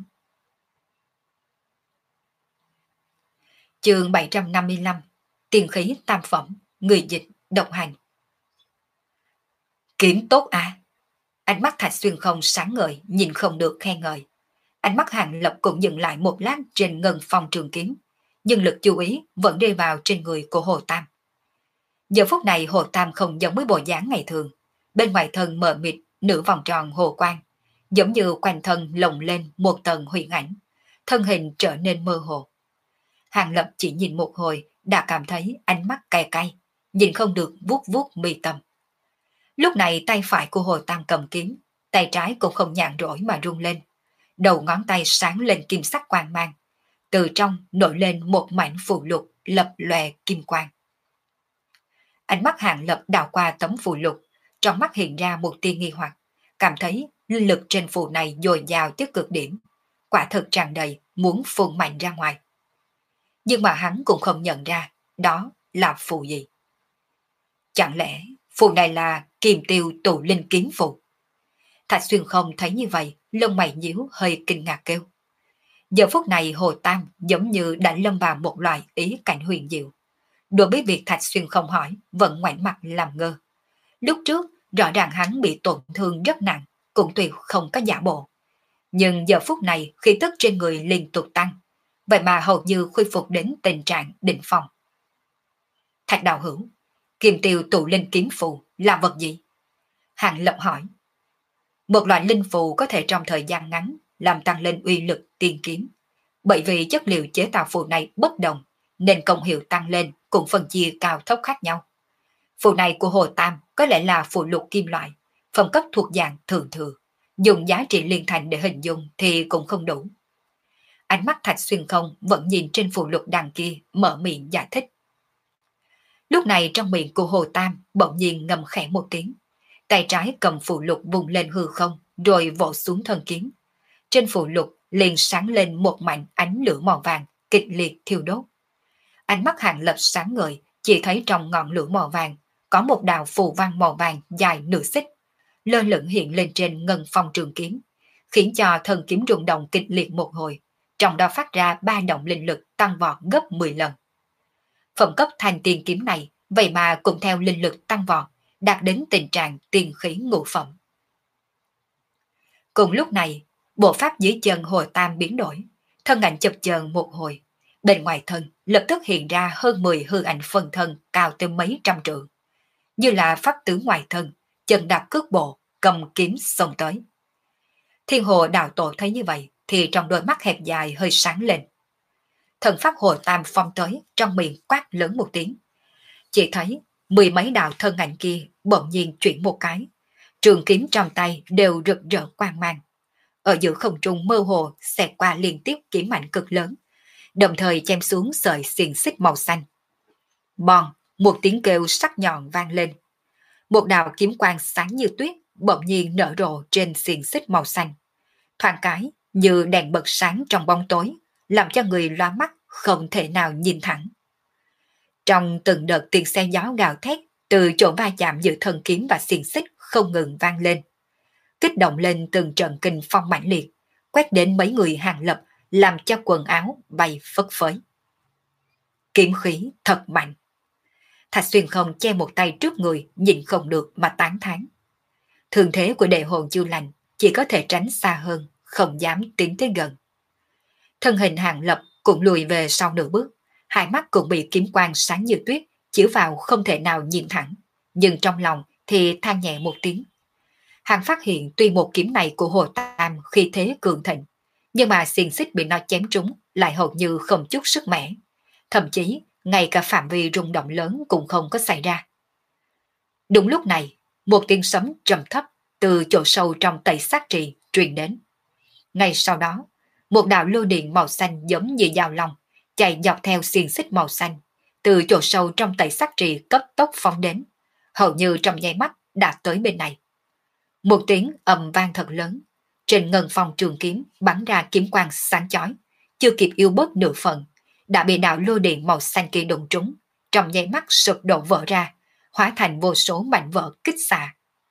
Chương bảy trăm năm mươi lăm, tiên khí tam phẩm, người dịch, độc hành. Kiếm tốt à? Ánh mắt Thạch Xuyên không sáng ngời, nhìn không được khen ngợi. Ánh mắt Hàng Lập cũng dừng lại một lát trên ngân phong trường kiếm, nhưng lực chú ý vẫn rơi vào trên người của Hồ Tam. Giờ phút này Hồ Tam không giống với bộ dáng ngày thường, bên ngoài thân mờ mịt nửa vòng tròn hồ quang, giống như quanh thân lồng lên một tầng huyền ảnh, thân hình trở nên mơ hồ. Hàng Lập chỉ nhìn một hồi đã cảm thấy ánh mắt cay cay, nhìn không được vuốt vuốt mi tâm. Lúc này tay phải của Hồ Tam cầm kiếm, tay trái cũng không nhàn rỗi mà rung lên, đầu ngón tay sáng lên kim sắc quang mang, từ trong nổi lên một mảnh phù lục lập lòe kim quang. Ánh mắt Hàng Lập đảo qua tấm phù lục, trong mắt hiện ra một tia nghi hoặc, cảm thấy linh lực trên phù này dồi dào tới cực điểm, quả thực tràn đầy muốn phun mạnh ra ngoài. Nhưng mà hắn cũng không nhận ra đó là phù gì. Chẳng lẽ phù này là Kim Tiêu Tụ Linh Kiếm phù? Thạch Xuyên không thấy như vậy, lông mày nhíu hơi kinh ngạc kêu. Giờ phút này Hồ Tam giống như đã lâm vào một loại ý cảnh huyền diệu. Đối với việc Thạch Xuyên không hỏi, vẫn ngoảnh mặt làm ngơ. Lúc trước, rõ ràng hắn bị tổn thương rất nặng, cũng tuyệt không có giả bộ. Nhưng giờ phút này khí tức trên người liên tục tăng, vậy mà hầu như khôi phục đến tình trạng đỉnh phong. Thạch đạo hữu, Kim Tiêu Tụ Linh Kiếm phù là vật gì? Hàng Lập hỏi. Một loại linh phù có thể trong thời gian ngắn làm tăng lên uy lực tiên kiếm. Bởi vì chất liệu chế tạo phù này bất đồng, nên công hiệu tăng lên cũng phân chia cao thấp khác nhau. Phù này của Hồ Tam có lẽ là phù lục kim loại, phẩm cấp thuộc dạng thường thường, dùng giá trị liên thành để hình dung thì cũng không đủ. Ánh mắt Thạch Xuyên Không vẫn nhìn trên phù lục đằng kia, mở miệng giải thích. Lúc này trong miệng của Hồ Tam bỗng nhiên ngầm khẽ một tiếng, tay trái cầm phù lục vùng lên hư không, rồi vỗ xuống thân kiếm. Trên phù lục liền sáng lên một mảnh ánh lửa màu vàng, kịch liệt thiêu đốt. Ánh mắt Hàng Lập sáng ngời, chỉ thấy trong ngọn lửa màu vàng có một đạo phù văn màu vàng dài nửa xích, lơ lửng hiện lên trên ngân phong trường kiếm, khiến cho thân kiếm rung động kịch liệt một hồi, trong đó phát ra ba động linh lực tăng vọt gấp mười lần. Phẩm cấp thành tiền kiếm này vậy mà cũng theo linh lực tăng vọt, đạt đến tình trạng tiền khí ngũ phẩm. Cùng lúc này, bộ pháp dưới chân Hồ Tam biến đổi, thân ảnh chập chờn một hồi, bên ngoài thân lập tức hiện ra hơn mười hư ảnh phân thân cao tới mấy trăm trượng, như là pháp tướng ngoài thân, chân đạp cước bộ, cầm kiếm xông tới. Thiên Hồ Đạo Tổ thấy như vậy thì trong đôi mắt hẹp dài hơi sáng lên. Thần pháp Hồ Tam phong tới, trong miệng quát lớn một tiếng. Chỉ thấy mười mấy đạo thân ảnh kia bỗng nhiên chuyển một cái, trường kiếm trong tay đều rực rỡ quang mang. Ở giữa không trung mơ hồ xẹt qua liên tiếp kiếm mạnh cực lớn, đồng thời chém xuống sợi xiềng xích màu xanh. Bòn, một tiếng kêu sắc nhọn vang lên. Một đạo kiếm quang sáng như tuyết bỗng nhiên nở rộ trên xiềng xích màu xanh. Thoáng cái như đèn bật sáng trong bóng tối, làm cho người loa mắt không thể nào nhìn thẳng. Trong từng đợt tiếng xe gió gào thét, từ chỗ va chạm giữa thân kiếm và xiềng xích không ngừng vang lên, kích động lên từng trận kình phong mãnh liệt, quét đến mấy người Hàng Lập, làm cho quần áo bay phất phới. Kiếm khí thật mạnh. Thạch Xuyên Không che một tay trước người, nhìn không được mà tán thán. Thường thế của đệ hồn Chu Lành chỉ có thể tránh xa hơn, không dám tiến tới gần. Thân hình Hàng Lập cũng lùi về sau nửa bước, hai mắt cũng bị kiếm quang sáng như tuyết chiếu vào, không thể nào nhìn thẳng, nhưng trong lòng thì than nhẹ một tiếng. Hắn phát hiện tuy một kiếm này của Hồ Tam khi thế cường thịnh, nhưng mà xiềng xích bị nó chém trúng lại hầu như không chút sức mẻ, thậm chí ngay cả phạm vi rung động lớn cũng không có xảy ra. Đúng lúc này, một tiếng sấm trầm thấp từ chỗ sâu trong Tẩy Sát Trì truyền đến. Ngay sau đó, một đạo lôi điện màu xanh giống như dao long chạy dọc theo xiềng xích màu xanh, từ chỗ sâu trong Tẩy Sát Trì cấp tốc phóng đến, hầu như trong nháy mắt đã tới bên này. Một tiếng ầm vang thật lớn, trên ngân phong trường kiếm bắn ra kiếm quang sáng chói, chưa kịp yếu bớt nửa phần, đã bị đạo lôi điện màu xanh kia đụng trúng, trong nháy mắt sụp đổ vỡ ra, hóa thành vô số mảnh vỡ kích xạ.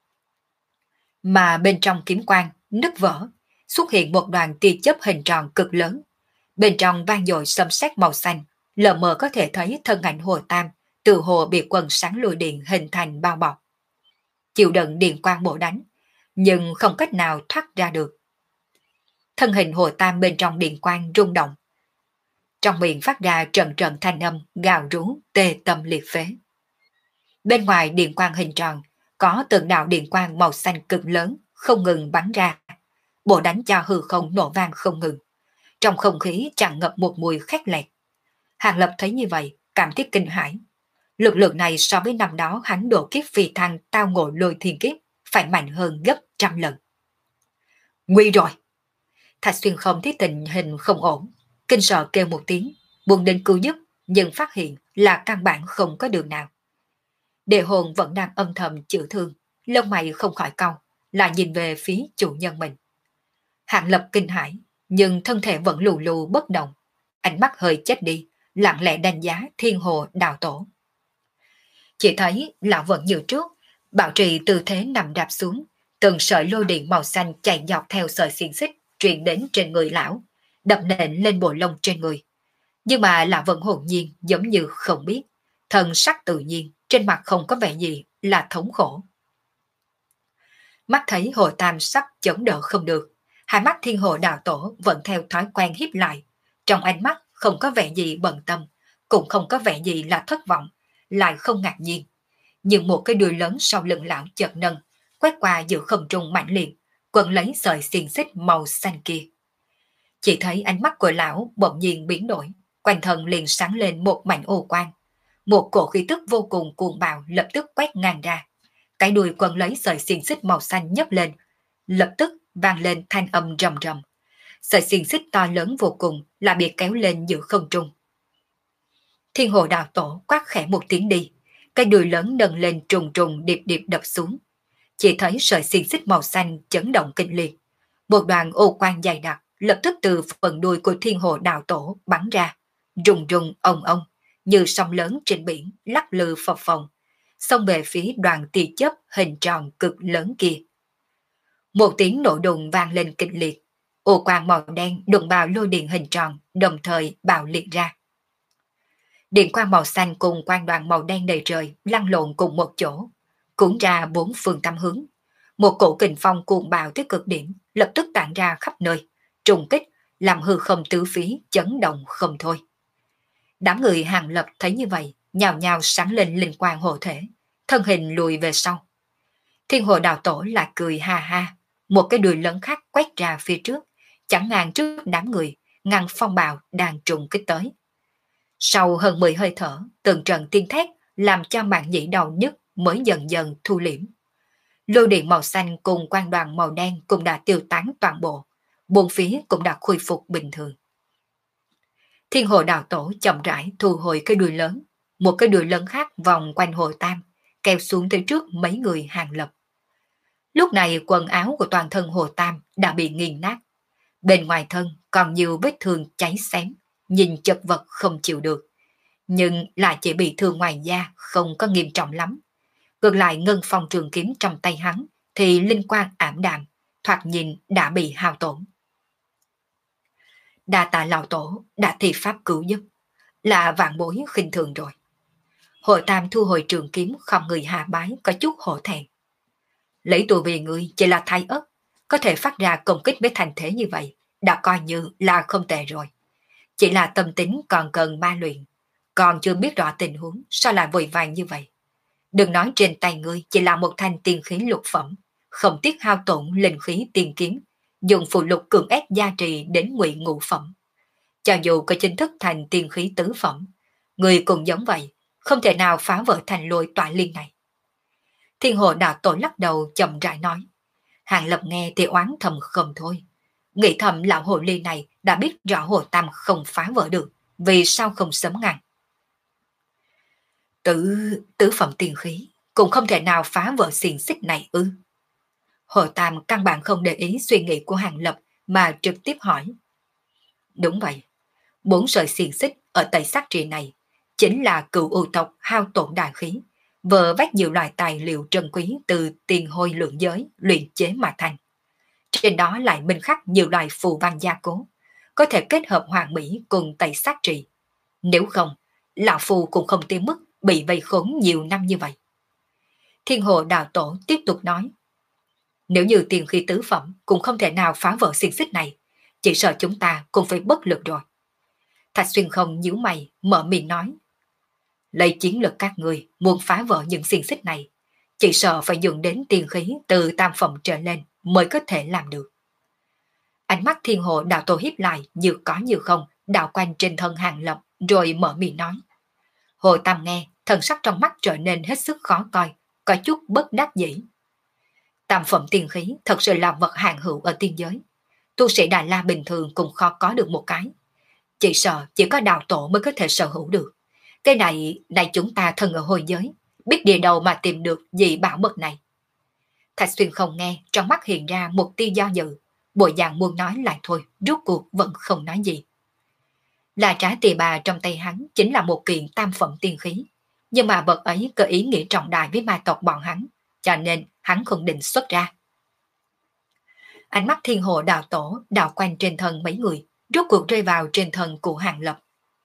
Mà bên trong kiếm quang nứt vỡ, xuất hiện một đoàn tia chớp hình tròn cực lớn, bên trong vang dội sấm sét màu xanh, lờ mờ có thể thấy thân ảnh Hồ Tam từ hồ bị quần sáng lôi điện hình thành bao bọc, chịu đựng điện quang bổ đánh, nhưng không cách nào thoát ra được. Thân hình Hồ Tam bên trong điện quang rung động, trong miệng phát ra trận trận thanh âm gào rú tê tâm liệt phế. Bên ngoài điện quang hình tròn có từng đạo điện quang màu xanh cực lớn không ngừng bắn ra, bổ đánh cho hư không nổ vang không ngừng. Trong không khí tràn ngập một mùi khét lẹt. Hàng Lập thấy như vậy, cảm thấy kinh hãi. Lực lượng này so với năm đó hắn độ kiếp phi thăng tao ngộ lôi thiên kiếp phải mạnh hơn gấp trăm lần. Nguy rồi! Thạch Xuyên Không thấy tình hình không ổn, kinh sợ kêu một tiếng, buồn định cứu giúp, nhưng phát hiện là căn bản không có đường nào. Đệ hồn vẫn đang âm thầm chữa thương, lông mày không khỏi cau, lại nhìn về phía chủ nhân mình. Hàng Lập kinh hãi, nhưng thân thể vẫn lù lù bất động, ánh mắt hơi chết đi, lặng lẽ đánh giá Thiên Hồ Đạo Tổ. Chỉ thấy lão vẫn như trước, bảo trì tư thế nằm đạp xuống, từng sợi lôi điện màu xanh chạy dọc theo sợi xiềng xích truyền đến trên người lão, đập nện lên bộ lông trên người. Nhưng mà lão vẫn hồn nhiên giống như không biết, thần sắc tự nhiên, trên mặt không có vẻ gì là thống khổ. Mắt thấy Hồ Tam sắp chống đỡ không được, hai mắt Thiên Hồ Đạo Tổ vẫn theo thói quen híp lại, trong ánh mắt không có vẻ gì bận tâm, cũng không có vẻ gì là thất vọng, lại không ngạc nhiên. Nhưng một cái đuôi lớn sau lưng lão chợt nâng, quét qua giữa không trung mạnh liệt, quấn lấy sợi xiềng xích màu xanh kia. Chỉ thấy ánh mắt của lão bỗng nhiên biến đổi, quanh thân liền sáng lên một mảnh ô quang. Một cổ khí tức vô cùng cuồng bạo lập tức quét ngang ra, Cái đuôi quấn lấy sợi xiềng xích màu xanh nhấc lên, lập tức vang lên thanh âm rầm rầm. Sợi xiềng xích to lớn vô cùng là bị kéo lên giữa không trung. Thiên Hồ Đạo Tổ quát khẽ một tiếng đi, cái đuôi lớn nâng lên trùng trùng điệp điệp đập xuống. Chỉ thấy sợi xiềng xích màu xanh chấn động kinh liệt. Một đoàn ô quang dày đặc lập tức từ phần đuôi của Thiên Hồ Đạo Tổ bắn ra, rùng rùng ong ong, như sóng lớn trên biển lắc lư phập phồng, xông về phía đoàn tia chớp hình tròn cực lớn kia. Một tiếng nổ đùng vang lên kịch liệt, ô quang màu đen đụng vào lôi điện hình tròn, đồng thời bạo liệt ra. Điện quang màu xanh cùng quang đoàn màu đen đầy trời lăn lộn cùng một chỗ, cuốn ra bốn phương tám hướng. Một cổ kình phong cuồng bạo tới cực điểm lập tức tản ra khắp nơi, trùng kích làm hư không tứ phía chấn động không thôi. Đám người Hàng Lập thấy như vậy, nhào nhào sáng lên linh quang hộ thể, thân hình lùi về sau. Thiên Hồ Đạo Tổ lại cười ha ha, một cái đuôi lớn khác quét ra phía trước, chắn ngang trước đám người, ngăn phong bạo đang trùng kích tới. Sau hơn mười hơi thở, từng trận tiên thét làm cho mạng nhĩ đầu nhức mới dần dần thu liễm. Lôi điện màu xanh cùng quang đoàn màu đen cũng đã tiêu tán toàn bộ, bốn phía cũng đã khôi phục bình thường. Thiên Hồ Đạo Tổ chậm rãi thu hồi cái đuôi lớn, một cái đuôi lớn khác vòng quanh Hồ Tam, kéo xuống tới trước mấy người Hàng Lập. Lúc này quần áo của toàn thân Hồ Tam đã bị nghiền nát, bên ngoài thân còn nhiều vết thương cháy xém, nhìn chật vật không chịu được, nhưng lại chỉ bị thương ngoài da, không có nghiêm trọng lắm. Ngược lại ngân phong trường kiếm trong tay hắn thì linh quang ảm đạm, thoạt nhìn đã bị hao tổn. Đa tạ lão tổ đã thi pháp cứu giúp, là vạn bối khinh thường rồi. Hồ Tam thu hồi trường kiếm không người hạ bái có chút hổ thẹn. Lấy tôi về người chỉ là thái ớt, có thể phát ra công kích với thành thế như vậy, đã coi như là không tệ rồi. Chỉ là tâm tính còn cần ma luyện, còn chưa biết rõ tình huống, sao lại vội vàng như vậy. Đừng nói trên tay ngươi chỉ là một thanh tiên khí lục phẩm, không tiếc hao tổn linh khí tiên kiếm, dùng phụ lục cường ép gia trì đến ngụy ngũ phẩm. Cho dù có chính thức thành tiên khí tứ phẩm, người cũng giống vậy, không thể nào phá vỡ thành lôi tỏa liên này. Thiên Hồ Đạo Tổ lắc đầu chậm rãi nói. Hàng Lập nghe thì oán thầm không thôi. Nghĩ thầm lão hồ ly này đã biết rõ Hồ Tam không phá vỡ được, vì sao không sớm ngăn. Tứ, tứ phẩm tiên khí cũng không thể nào phá vỡ xiềng xích này ư? Hồ Tam căn bản không để ý suy nghĩ của Hàng Lập mà trực tiếp hỏi. Đúng vậy, bốn sợi xiềng xích ở tây sắc trì này chính là cựu ưu tộc hao tổn đại khí, vờ vách nhiều loại tài liệu trân quý từ tiền hôi lượng giới luyện chế mà thành. Trên đó lại minh khắc nhiều loại phù văn gia cố, có thể kết hợp hoàn mỹ cùng tây sắc trì. Nếu không, lão phù cũng không tới mức bị vây khốn nhiều năm như vậy. Thiên Hồ Đạo Tổ tiếp tục nói. Nếu như tiền khí tứ phẩm cũng không thể nào phá vỡ xiềng xích này, chỉ sợ chúng ta cũng phải bất lực rồi. Thạch Xuyên Không nhíu mày, mở miệng nói. Lấy chiến lực các người muốn phá vỡ những xiềng xích này, chỉ sợ phải dùng đến tiền khí từ tam phẩm trở lên mới có thể làm được. Ánh mắt Thiên Hồ Đạo Tổ hiếp lại như có như không, đảo quanh trên thân Hàng Lập, rồi mở miệng nói. Hồ Tam nghe, thần sắc trong mắt trở nên hết sức khó coi, có chút bất đắc dĩ. Tam phẩm tiên khí thật sự là vật hạn hữu ở tiên giới. Tu sĩ Đại La bình thường cũng khó có được một cái. Chỉ sợ chỉ có đạo tổ mới có thể sở hữu được. Cái này, này chúng ta thân ở hồi giới, biết địa đầu mà tìm được gì bảo mật này. Thạch Xuyên Không nghe, trong mắt hiện ra một tia do dự, bộ dạng muốn nói lại thôi, rốt cuộc vẫn không nói gì. Là trá tỳ bà trong tay hắn chính là một kiện tam phẩm tiên khí, nhưng mà vật ấy có ý nghĩa trọng đại với ma tộc bọn hắn, cho nên hắn không định xuất ra. Ánh mắt Thiên Hồ Đạo Tổ đảo quanh trên thân mấy người, rốt cuộc rơi vào trên thân của Hàng Lập.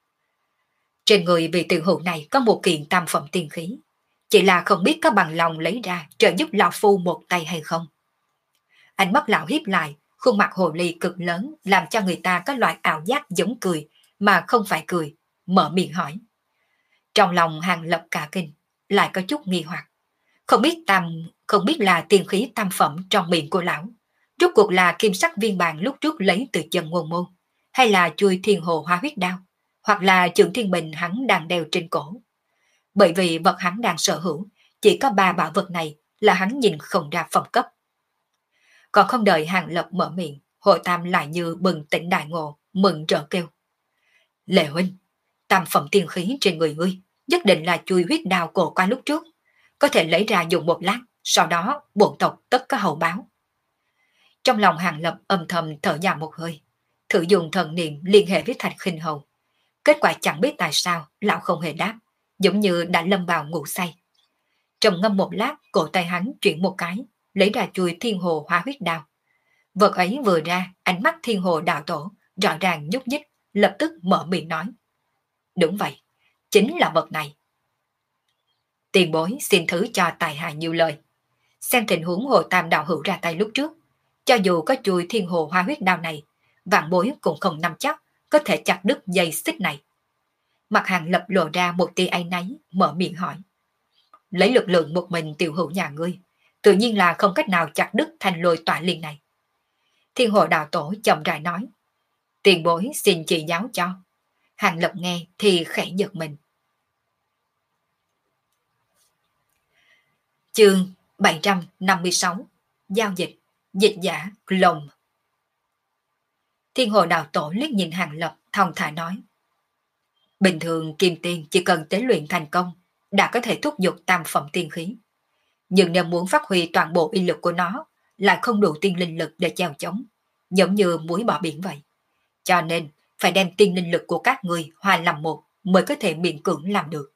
Trên người vị tiểu hữu này có một kiện tam phẩm tiên khí, chỉ là không biết có bằng lòng lấy ra trợ giúp lão phu một tay hay không. Ánh mắt lão hiếp lại, khuôn mặt hồ ly cực lớn làm cho người ta có loại ảo giác giống cười mà không phải cười, mở miệng hỏi. Trong lòng Hàng Lập cả kinh, lại có chút nghi hoặc. Không biết tam, không biết là tiên khí tam phẩm trong miệng của lão, rốt cuộc là kim sắc viên bàn lúc trước lấy từ chân Ngôn Môn, hay là chui thiên hồ hoa huyết đao, hoặc là trường thiên bình hắn đang đeo trên cổ. Bởi vì vật hắn đang sở hữu chỉ có ba bảo vật này là hắn nhìn không ra phẩm cấp. Còn không đợi Hàng Lập mở miệng, Hồ Tam lại như bừng tỉnh đại ngộ, mừng rỡ kêu. Lệ huynh, tam phẩm tiên khí trên người ngươi, nhất định là chui huyết đao cổ qua lúc trước. Có thể lấy ra dùng một lát, sau đó bổn tộc tất có hậu báo. Trong lòng Hàng Lập âm thầm thở dài một hơi, thử dùng thần niệm liên hệ với Thạch Khinh Hầu. Kết quả chẳng biết tại sao, lão không hề đáp, giống như đã lâm vào ngủ say. Trầm ngâm một lát, cổ tay hắn chuyển một cái, lấy ra chui thiên hồ hóa huyết đao. Vật ấy vừa ra, ánh mắt thiên hồ đạo tổ rõ ràng nhúc nhích, lập tức mở miệng nói. Đúng vậy, chính là vật này. Tiền bối xin thứ cho tài hạ nhiều lời. Xem tình huống Hồ Tam đạo hữu ra tay lúc trước, cho dù có chui thiên hồ hóa huyết đao này, vạn bối cũng không nắm chắc có thể chặt đứt dây xích này. Mặt Hàng Lập lộ ra một tia áy náy, mở miệng hỏi. Lấy lực lượng một mình tiểu hữu nhà ngươi, tự nhiên là không cách nào chặt đứt thành lôi tỏa liên này. Thiên hồ đạo tổ chậm rãi nói. Tiền bối xin chỉ giáo cho. Hàng Lập nghe thì khẽ giật mình. Chương bảy trăm năm mươi sáu. Giao dịch, dịch giả, lồng. Thiên hồ đạo tổ liếc nhìn Hàng Lập, thong thả nói. Bình thường kim tiên chỉ cần tế luyện thành công, đã có thể thúc giục tam phẩm tiên khí. Nhưng nếu muốn phát huy toàn bộ uy lực của nó, lại không đủ tiên linh lực để chèo chống, giống như muối bỏ biển vậy. Cho nên, phải đem tiên linh lực của các người hòa làm một mới có thể miễn cưỡng làm được.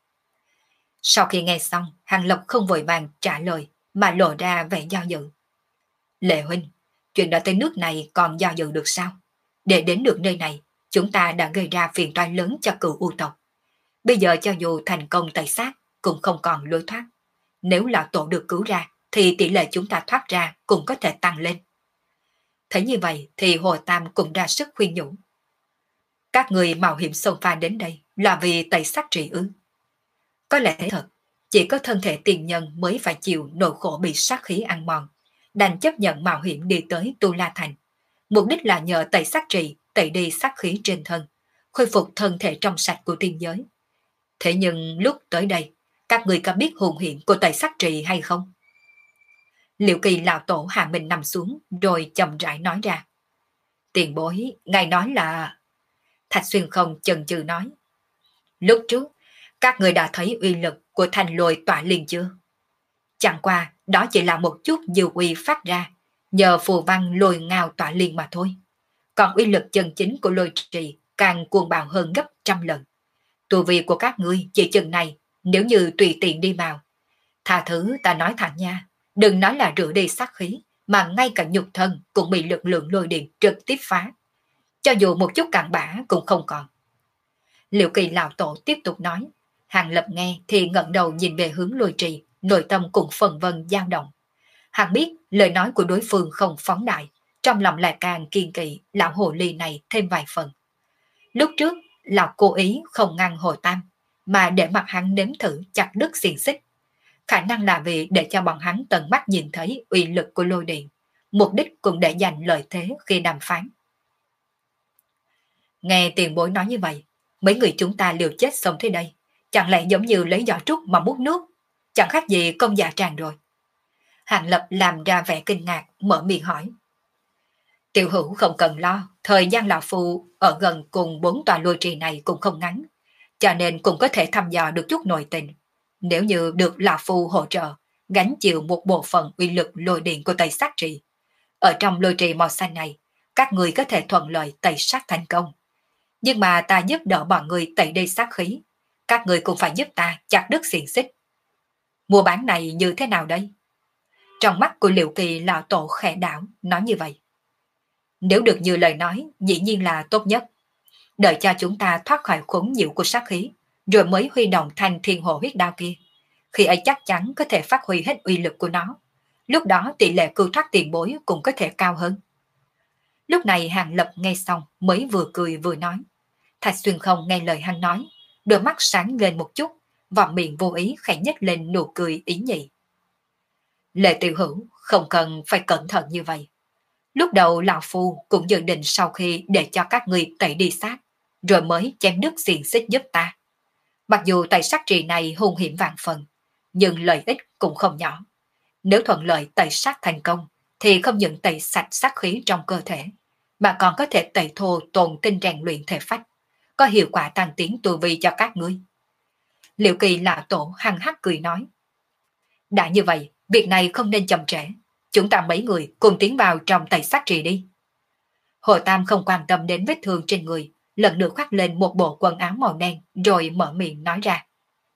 Sau khi nghe xong, Hàng Lập không vội vàng trả lời, mà lộ ra vẻ do dự. Lệ huynh, chuyện đã tới nước này còn do dự được sao? Để đến được nơi này, chúng ta đã gây ra phiền toái lớn cho cửu u tộc. Bây giờ cho dù thành công tẩy xác, cũng không còn lối thoát. Nếu lão tổ được cứu ra, thì tỷ lệ chúng ta thoát ra cũng có thể tăng lên. Thấy như vậy thì Hồ Tam cũng ra sức khuyên nhủ. Các người mạo hiểm xông pha đến đây là vì tẩy xác trị ư? Có lẽ thế thật, chỉ có thân thể tiền nhân mới phải chịu nỗi khổ bị sát khí ăn mòn, đành chấp nhận mạo hiểm đi tới Tu La Thành. Mục đích là nhờ tẩy xác trị, tẩy đi sát khí trên thân, khôi phục thân thể trong sạch của tiên giới. Thế nhưng lúc tới đây, các người có biết hùng hiểm của tẩy xác trị hay không? Liệu Kỳ lão tổ hạ mình nằm xuống rồi chậm rãi nói ra. Tiền bối, ngài nói là... Thạch Xuyên Không chần chừ nói. Lúc trước, các người đã thấy uy lực của thành lôi tỏa liên chưa? Chẳng qua, đó chỉ là một chút dư uy phát ra, nhờ phù văn lôi ngao tỏa liên mà thôi. Còn uy lực chân chính của lôi trì càng cuồng bạo hơn gấp trăm lần. Tu vi của các ngươi chỉ chừng này, nếu như tùy tiện đi vào. Tha thứ ta nói thẳng nha, đừng nói là rửa đi sát khí, mà ngay cả nhục thân cũng bị lực lượng lôi điện trực tiếp phá. Cho dù một chút cặn bã cũng không còn. Liệu Kỳ lão tổ tiếp tục nói. Hàng Lập nghe thì ngẩng đầu nhìn về hướng lôi trì, nội tâm cũng phần vân dao động. Hàng biết lời nói của đối phương không phóng đại, trong lòng lại càng kiên kỵ lão hồ ly này thêm vài phần. Lúc trước, lão cố ý không ngăn Hồ Tam, mà để mặt hắn nếm thử chặt đứt xiềng xích. Khả năng là vì để cho bọn hắn tận mắt nhìn thấy uy lực của lôi điện, mục đích cũng để giành lợi thế khi đàm phán. Nghe tiền bối nói như vậy, mấy người chúng ta liều chết sống thế đây, chẳng lẽ giống như lấy giỏ trúc mà múc nước, chẳng khác gì công dạ tràn rồi. Hàng Lập làm ra vẻ kinh ngạc, mở miệng hỏi. Tiểu hữu không cần lo, thời gian lão phu ở gần cùng bốn tòa lôi trì này cũng không ngắn, cho nên cũng có thể thăm dò được chút nội tình. Nếu như được lão phu hỗ trợ, gánh chịu một bộ phận uy lực lôi điện của tẩy sát trì, ở trong lôi trì màu xanh này, các người có thể thuận lợi tẩy sát thành công. Nhưng mà ta giúp đỡ bọn người tẩy đi sát khí, các người cũng phải giúp ta chặt đứt xiềng xích. Mua bán này như thế nào đây? Trong mắt của Liệu Kỳ lão tổ khẽ đảo, nói như vậy. Nếu được như lời nói, dĩ nhiên là tốt nhất. Đợi cho chúng ta thoát khỏi khốn nhiễu của sát khí, rồi mới huy động thành thiên hồ huyết đao kia. Khi ấy chắc chắn có thể phát huy hết uy lực của nó. Lúc đó tỷ lệ cưu thoát tiền bối cũng có thể cao hơn. Lúc này Hàng Lập nghe xong mới vừa cười vừa nói. Thạch Xuyên Không nghe lời hắn nói, đôi mắt sáng lên một chút, và miệng vô ý khẽ nhếch lên nụ cười ý nhị. Lệ tiểu hữu không cần phải cẩn thận như vậy. Lúc đầu lão phu cũng dự định sau khi để cho các người tẩy đi sát, rồi mới chém đứt xiềng xích giúp ta. Mặc dù tẩy sát trì này hung hiểm vạn phần, nhưng lợi ích cũng không nhỏ. Nếu thuận lợi tẩy sát thành công, thì không những tẩy sạch sát khí trong cơ thể, mà còn có thể tẩy thô tồn tinh rèn luyện thể phách, có hiệu quả tăng tiến tu vi cho các ngươi. Liệu Kỳ lão tổ hăng hắc cười nói. Đã như vậy, việc này không nên chậm trễ. Chúng ta mấy người cùng tiến vào trong tẩy sát trì đi. Hồ Tam không quan tâm đến vết thương trên người, lần nữa khoác lên một bộ quần áo màu đen rồi mở miệng nói ra.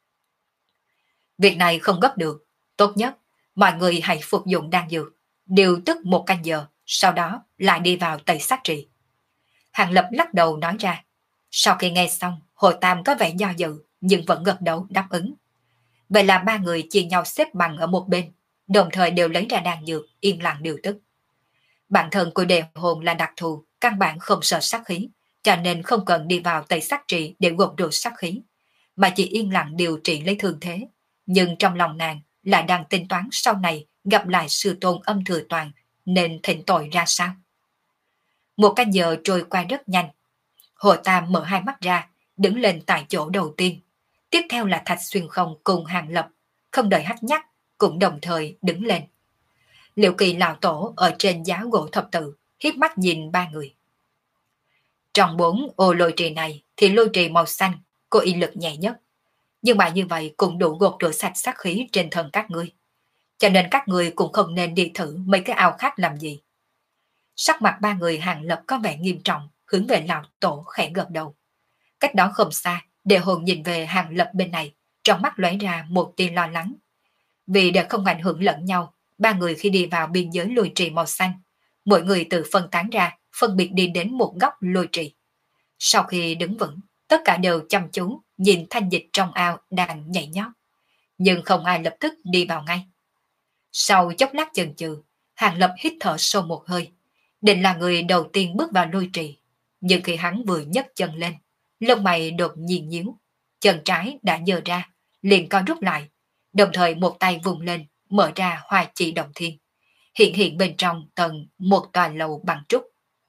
Việc này không gấp được. Tốt nhất, mọi người hãy phục dụng đan dược, điều tức một canh giờ, sau đó lại đi vào tẩy sát trì. Hàng Lập lắc đầu nói ra. Sau khi nghe xong, Hồ Tam có vẻ do dự, nhưng vẫn gật đầu đáp ứng. Vậy là ba người chia nhau xếp bằng ở một bên, đồng thời đều lấy ra đan dược, yên lặng điều tức. Bản thân của đề hồn là đặc thù, căn bản không sợ sát khí, cho nên không cần đi vào tẩy sát trì để gột rửa sát khí, mà chỉ yên lặng điều trị lấy thương thế. Nhưng trong lòng nàng lại đang tính toán sau này gặp lại sư tôn Âm Thừa Toàn nên thỉnh tội ra sao. Một canh giờ trôi qua rất nhanh. Hồ Tam mở hai mắt ra, đứng lên tại chỗ đầu tiên. Tiếp theo là Thạch Xuyên Không cùng Hàng Lập, không đợi hắt nhắc, cũng đồng thời đứng lên. Liệu Kỳ lão tổ ở trên giá gỗ thập tự, hiếp mắt nhìn ba người. Trong bốn ô lôi trì này thì lôi trì màu xanh, có y lực nhẹ nhất. Nhưng mà như vậy cũng đủ gột rửa sạch sát khí trên thân các ngươi. Cho nên các ngươi cũng không nên đi thử mấy cái ao khác làm gì. Sắc mặt ba người Hàng Lập có vẻ nghiêm trọng, hướng về lão tổ khẽ gật đầu. Cách đó không xa, Đề Hồn nhìn về Hàng Lập bên này, trong mắt lóe ra một tia lo lắng. Vì để không ảnh hưởng lẫn nhau, ba người khi đi vào biên giới lôi trì màu xanh, mỗi người tự phân tán ra, phân biệt đi đến một góc lôi trì. Sau khi đứng vững, tất cả đều chăm chú nhìn thanh dịch trong ao đang nhảy nhót, nhưng không ai lập tức đi vào ngay. Sau chốc lát chần chừ, Hàng Lập hít thở sâu một hơi, định là người đầu tiên bước vào lôi trì, nhưng khi hắn vừa nhấc chân lên, lông mày đột nhiên nhíu, chân trái đã giơ ra, liền co rút lại, đồng thời một tay vùng lên, mở ra hoa chỉ động thiên, hiện hiện bên trong tầng một tòa lầu bằng trúc.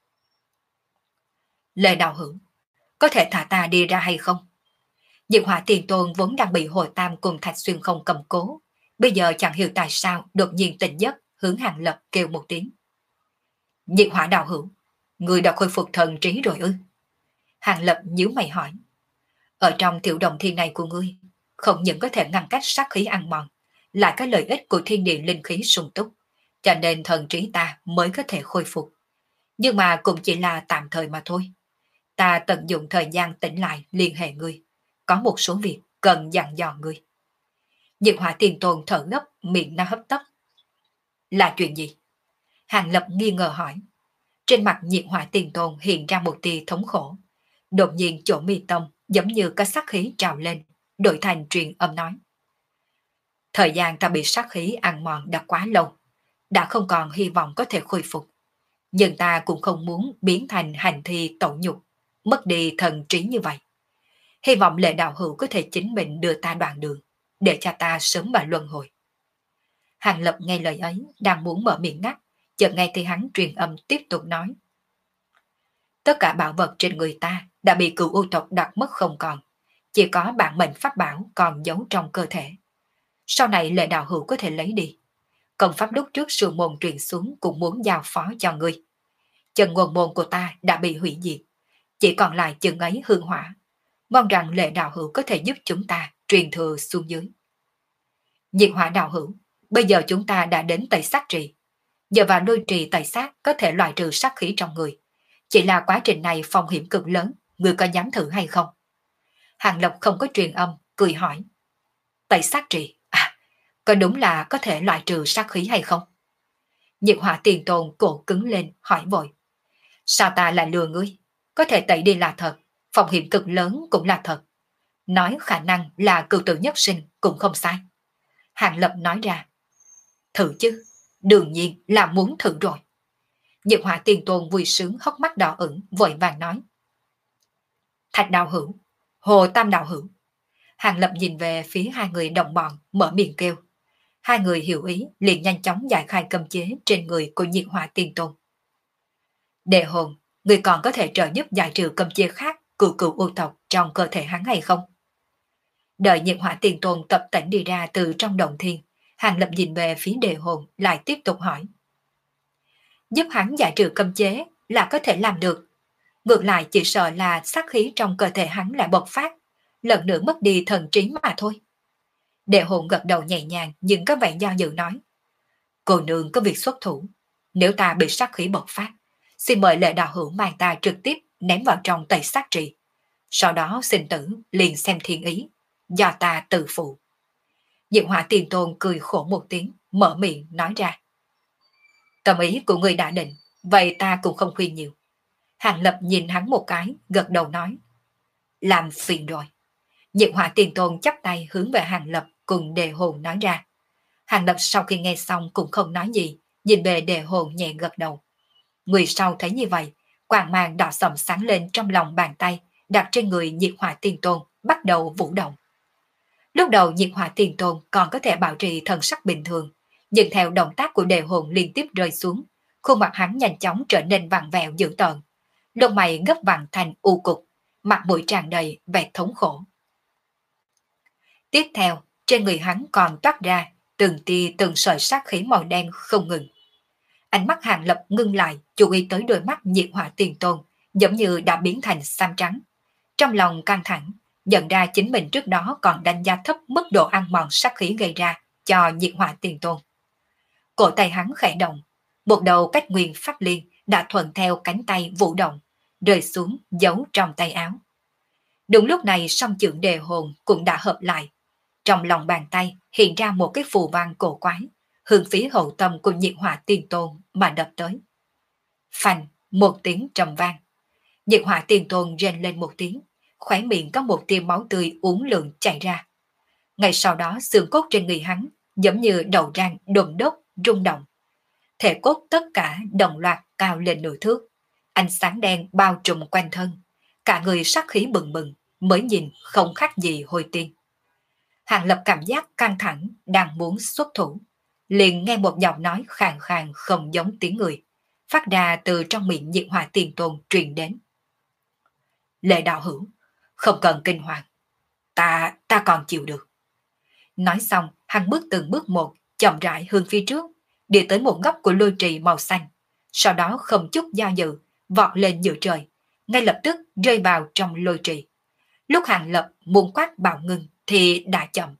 Lệ đạo hữu, có thể thả ta đi ra hay không? Diệu Hỏa Tiền Tôn vốn đang bị Hồ Tam cùng Thạch Xuyên Không cầm cố, bây giờ chẳng hiểu tại sao đột nhiên tỉnh giấc, hướng Hàng Lập kêu một tiếng. Diệu Hỏa đạo hữu, người đã khôi phục thần trí rồi ư? Hàng Lập nhíu mày hỏi. Ở trong tiểu đồng thiên này của ngươi, không những có thể ngăn cách sát khí ăn mòn, lại có lợi ích của thiên địa linh khí sung túc, cho nên thần trí ta mới có thể khôi phục. Nhưng mà cũng chỉ là tạm thời mà thôi. Ta tận dụng thời gian tỉnh lại liên hệ ngươi, có một số việc cần dặn dò ngươi. Diệu Hỏa Tiền Tôn thở gấp, miệng nó hấp tấp. Là chuyện gì? Hàng Lập nghi ngờ hỏi. Trên mặt Diệu Hỏa Tiền Tôn hiện ra một tia thống khổ. Đột nhiên chỗ mi tâm giống như có sát khí trào lên, đổi thành truyền âm nói. Thời gian ta bị sát khí ăn mòn đã quá lâu, đã không còn hy vọng có thể khôi phục. Nhưng ta cũng không muốn biến thành hành thi tẩu nhục, mất đi thần trí như vậy. Hy vọng Lệ đạo hữu có thể chính mình đưa ta đoạn đường, để cho ta sớm mà luân hồi. Hàng Lập nghe lời ấy, đang muốn mở miệng ngắt, chợt nghe thấy hắn truyền âm tiếp tục nói. Tất cả bảo vật trên người ta đã bị cửu u tộc đặt mất không còn, chỉ có bản mệnh pháp bảo còn giấu trong cơ thể. Sau này Lệ đạo hữu có thể lấy đi. Công pháp lúc trước sư môn truyền xuống cũng muốn giao phó cho ngươi. Chân nguồn môn của ta đã bị hủy diệt, chỉ còn lại chân ấy hương hỏa. Mong rằng Lệ đạo hữu có thể giúp chúng ta truyền thừa xuống dưới. Diệt Hỏa đạo hữu, bây giờ chúng ta đã đến tẩy sát trì. Giờ vào lôi trì tẩy sát có thể loại trừ sát khí trong người. Chỉ là quá trình này phong hiểm cực lớn, người có dám thử hay không? Hàng Lập không có truyền âm, cười hỏi. Tẩy sát trì, à, có đúng là có thể loại trừ sát khí hay không? Diệt Hỏa Tiền Tôn cổ cứng lên, hỏi vội. Sao ta lại lừa ngươi? Có thể tẩy đi là thật, phong hiểm cực lớn cũng là thật. Nói khả năng là cửu tử nhất sinh cũng không sai. Hàng Lập nói ra. Thử chứ, đương nhiên là muốn thử rồi. Diệt Hỏa Tiền Tôn vui sướng hốc mắt đỏ ửng, vội vàng nói. Thạch đạo hữu, Hồ Tam đạo hữu. Hàng Lập nhìn về phía hai người đồng bọn, mở miệng kêu. Hai người hiểu ý, liền nhanh chóng giải khai cấm chế trên người của Diệt Hỏa Tiền Tôn. Đề Hồn, người còn có thể trợ giúp giải trừ cấm chế khác của cửu u tộc trong cơ thể hắn hay không? Đợi Diệt Hỏa Tiền Tôn tập tỉnh đi ra từ trong động thiên, Hàng Lập nhìn về phía Đề Hồn lại tiếp tục hỏi. Giúp hắn giải trừ cấm chế là có thể làm được. Ngược lại chỉ sợ là sát khí trong cơ thể hắn lại bộc phát, lần nữa mất đi thần trí mà thôi. Đề Hồn gật đầu nhẹ nhàng nhưng có vẻ do dự nói. Cô nương có việc xuất thủ. Nếu ta bị sát khí bộc phát, xin mời Lệ Đạo Hữu mang ta trực tiếp ném vào trong tẩy sát trì. Sau đó sinh tử liền xem thiên ý, do ta tự phụ. Diệu Hỏa Tiền Tôn cười khổ một tiếng, mở miệng nói ra. Tâm ý của người đã định, vậy ta cũng không khuyên nhiều. Hàng Lập nhìn hắn một cái, gật đầu nói. Làm phiền rồi. Diệu Hỏa Tiền Tôn chắp tay hướng về Hàng Lập cùng Đề Hồn nói ra. Hàng Lập sau khi nghe xong cũng không nói gì, nhìn về Đề Hồn nhẹ gật đầu. Người sau thấy như vậy, quang mang đỏ sầm sáng lên trong lòng bàn tay, đặt trên người Nhiệt Hỏa Tiền Tôn, bắt đầu vũ động. Lúc đầu Nhiệt Hỏa Tiền Tôn còn có thể bảo trì thần sắc bình thường, nhưng theo động tác của Đề Hồn liên tiếp rơi xuống, khuôn mặt hắn nhanh chóng trở nên vặn vẹo dữ tợn, lông mày gấp vặn thành u cục, mặt mũi tràn đầy vẻ thống khổ. Tiếp theo, trên người hắn còn toát ra từng tia từng sợi sát khí màu đen không ngừng. Ánh mắt Hàng Lập ngưng lại, chú ý tới đôi mắt Nhiệt Hỏa Tiền Tôn, giống như đã biến thành xám trắng. Trong lòng căng thẳng, nhận ra chính mình trước đó còn đánh giá thấp mức độ ăn mòn sát khí gây ra cho Nhiệt Hỏa Tiền Tôn. Cổ tay hắn khẽ động, một đầu cách nguyên pháp liên đã thuận theo cánh tay vũ động, rơi xuống giấu trong tay áo. Đúng lúc này song chưởng Đề Hồn cũng đã hợp lại. Trong lòng bàn tay hiện ra một cái phù văn cổ quái, hướng phía hậu tâm của Nhiệt Hỏa Tiền Tôn mà đập tới. Phanh, một tiếng trầm vang. Nhiệt Hỏa Tiền Tôn rên lên một tiếng, khóe miệng có một tia máu tươi uốn lượn chảy ra. Ngay sau đó xương cốt trên người hắn giống như đầu răng đùng đốt rung động. Thể cốt tất cả đồng loạt cao lên nửa thước, ánh sáng đen bao trùm quanh thân, cả người sát khí bừng bừng, mới nhìn không khác gì hồi tiên. Hàng Lập cảm giác căng thẳng đang muốn xuất thủ, liền nghe một giọng nói khàn khàn không giống tiếng người, phát ra từ trong miệng Nhiệt Hỏa Tiền Tôn truyền đến. Lệ Đạo Hữu, không cần kinh hoàng, ta, ta còn chịu được. Nói xong, hắn bước từng bước một, chậm rãi hướng phía trước, đi tới một góc của lôi trì màu xanh, sau đó không chút do dự, vọt lên giữa trời, ngay lập tức rơi vào trong lôi trì. Lúc Hàng Lập muốn quát bảo ngưng thì đã chậm.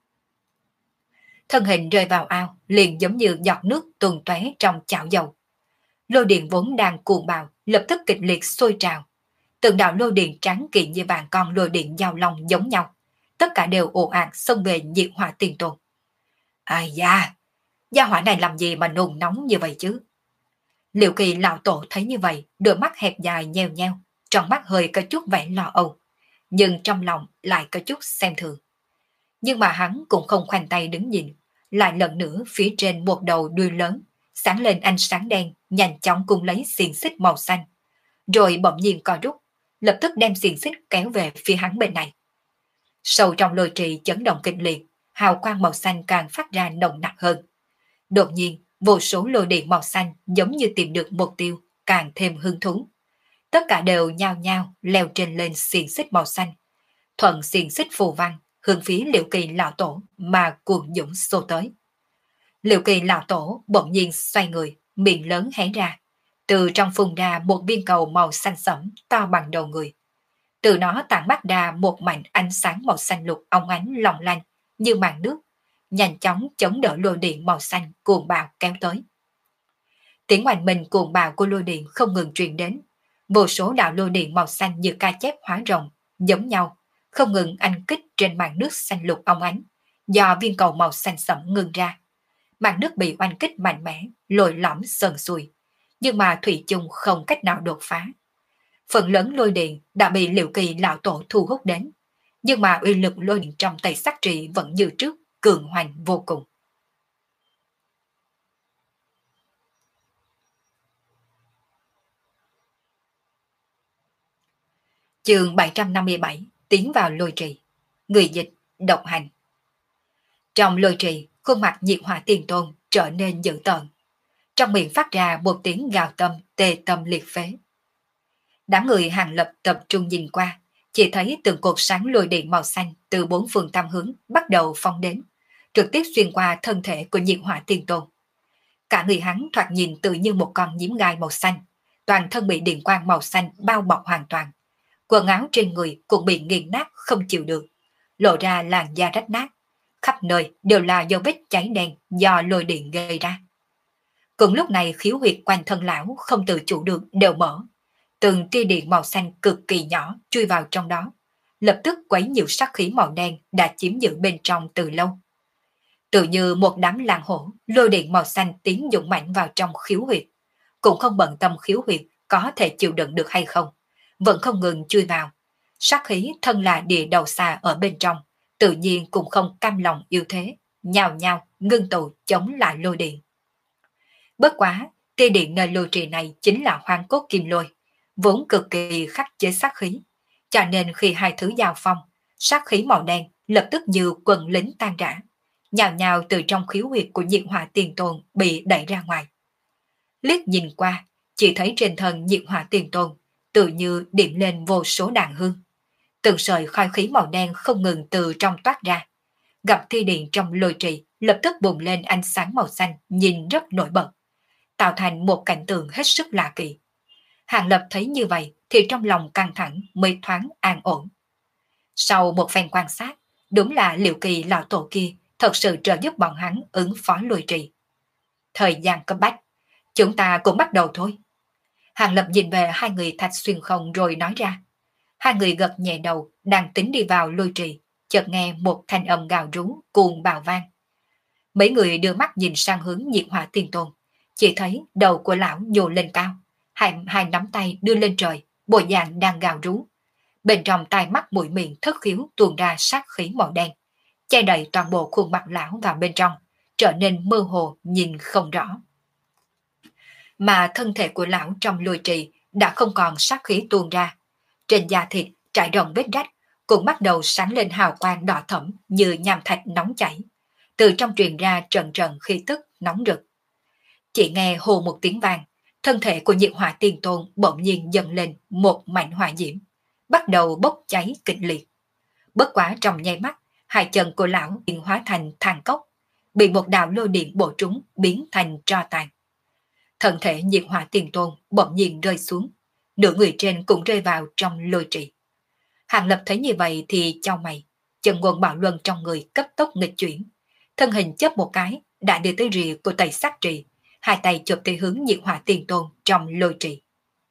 Thân hình rơi vào ao, liền giống như giọt nước tuôn tóe trong chảo dầu. Lôi điện vốn đang cuồng bạo, lập tức kịch liệt sôi trào. Từng đạo lôi điện trắng kiện như vàng con lôi điện giao long giống nhau, tất cả đều ồ ạt xông về Nhiệt Hỏa Tiền Tôn. Ai da, gia hỏa này làm gì mà nôn nóng như vậy chứ? Liệu Kỳ lão tổ thấy như vậy, đôi mắt hẹp dài nheo nheo, trong mắt hơi có chút vẻ lo âu, nhưng trong lòng lại có chút xem thường. Nhưng mà hắn cũng không khoanh tay đứng nhìn, lại lần nữa phía trên một đầu đuôi lớn, sáng lên ánh sáng đen, nhanh chóng cùng lấy xiềng xích màu xanh, rồi bỗng nhiên co rút, lập tức đem xiềng xích kéo về phía hắn bên này. Sâu trong lôi trì chấn động kịch liệt, hào quang màu xanh càng phát ra nồng nặc hơn. Đột nhiên, vô số lôi điện màu xanh giống như tìm được mục tiêu, càng thêm hứng thú. Tất cả đều nhao nhao leo trên lên xiềng xích màu xanh, thuận xiềng xích phù văn hướng phía Liễu Kỳ lão tổ mà cuồng dũng xô tới. Liễu Kỳ lão tổ bỗng nhiên xoay người, miệng lớn hé ra, từ trong phun ra một viên cầu màu xanh sẫm to bằng đầu người. Từ nó tản mát ra một mảnh ánh sáng màu xanh lục óng ánh long lanh như màn nước, nhanh chóng chống đỡ lôi điện màu xanh cuồng bạo kéo tới. Tiếng oanh minh cuồng bạo của lôi điện không ngừng truyền đến, vô số đạo lôi điện màu xanh như ca chép hóa rồng giống nhau, không ngừng anh kích trên màn nước xanh lục óng ánh, do viên cầu màu xanh sẫm ngưng ra. Màn nước bị oanh kích mạnh mẽ, lồi lõm sần sùi, nhưng mà thủy chung không cách nào đột phá. Phần lớn lôi điện đã bị Liễu Kỳ lão tổ thu hút đến, nhưng mà uy lực lôi điện trong tay sát trị vẫn như trước, cường hoành vô cùng. Chương bảy trăm năm mươi bảy, tiến vào lôi trì. Người dịch, độc hành. Trong lôi trì, khuôn mặt Nhiệt Hỏa Tiền Tôn trở nên dữ tợn. Trong miệng phát ra một tiếng gào tâm tê tâm liệt phế. Đám người Hàng Lập tập trung nhìn qua, chỉ thấy từng cột sáng lôi điện màu xanh từ bốn phương tam hướng bắt đầu phóng đến, trực tiếp xuyên qua thân thể của Nhiệt Hỏa Tiên Tôn. Cả người hắn thoạt nhìn tự như một con nhím gai màu xanh, toàn thân bị điện quang màu xanh bao bọc hoàn toàn. Quần áo trên người cũng bị nghiền nát không chịu được, lộ ra làn da rách nát, khắp nơi đều là dấu vết cháy đen do lôi điện gây ra. Cùng lúc này khiếu huyệt quanh thân lão không tự chủ được đều mở, từng tia điện màu xanh cực kỳ nhỏ chui vào trong đó, lập tức quấy nhiều sát khí màu đen đã chiếm giữ bên trong từ lâu. Tự như một đám lang hổ, lôi điện màu xanh tiến dũng mạnh vào trong khiếu huyệt, cũng không bận tâm khiếu huyệt có thể chịu đựng được hay không, vẫn không ngừng chui vào. Sát khí thân là địa đầu xà ở bên trong, tự nhiên cũng không cam lòng yêu thế, nhào nhào ngưng tụ chống lại lôi điện. Bất quá, tia điện nơi lôi trì này chính là hoang cốt kim lôi, vốn cực kỳ khắc chế sát khí, cho nên khi hai thứ giao phong, sát khí màu đen lập tức như quần lính tan rã, nhào nhào từ trong khiếu huyệt của Nhiệt Hỏa Tiền Tôn bị đẩy ra ngoài. Liếc nhìn qua, chỉ thấy trên thân Nhiệt Hỏa Tiền Tôn tự như điểm lên vô số đàn hương. Từng sợi khói khí màu đen không ngừng từ trong toát ra, gặp thi điện trong lôi trì lập tức bùng lên ánh sáng màu xanh nhìn rất nổi bật, tạo thành một cảnh tượng hết sức lạ kỳ. Hàng Lập thấy như vậy thì trong lòng căng thẳng mới thoáng an ổn. Sau một phen quan sát, đúng là Liệu Kỳ lão tổ kia thật sự trợ giúp bọn hắn ứng phó lôi trì. Thời gian cấp bách, chúng ta cũng bắt đầu thôi. Hàng Lập nhìn về hai người Thạch Xuyên Không rồi nói ra. Hai người gật nhẹ đầu đang tính đi vào lôi trì, chợt nghe một thanh âm gào rú cuồng bạo vang. Mấy người đưa mắt nhìn sang hướng Nhiệt Hỏa Tiên Tôn, chỉ thấy đầu của lão nhô lên cao, hai, hai nắm tay đưa lên trời, bộ dạng đang gào rú. Bên trong tai mắt mũi miệng thất khiếu tuôn ra sát khí màu đen, che đậy toàn bộ khuôn mặt lão vào bên trong, trở nên mơ hồ nhìn không rõ. Mà thân thể của lão trong lôi trì đã không còn sát khí tuôn ra, trên da thịt trải rộng vết rách, cũng bắt đầu sáng lên hào quang đỏ thẫm như nham thạch nóng chảy, từ trong truyền ra trận trận khí tức nóng rực. Chỉ nghe hồ một tiếng vang, thân thể của Nhiệt Hỏa Tiên Tôn bỗng nhiên dâng lên một mảnh hỏa diễm, bắt đầu bốc cháy kịch liệt. Bất quá trong nháy mắt, hai chân của lão biến hóa thành than cốc, bị một đạo lôi điện bổ trúng biến thành tro tàn. Thân thể Nhiệt Hỏa Tiên Tôn bỗng nhiên rơi xuống, nửa người trên cũng rơi vào trong lôi trì. Hàng Lập thấy như vậy thì chau mày, chân nguồn bạo luân trong người cấp tốc nghịch chuyển, thân hình chớp một cái đã đi tới rìa của Tây Sát Trì, hai tay chụp tới hướng Nhiệt Hỏa Tiên Tôn trong lôi trì.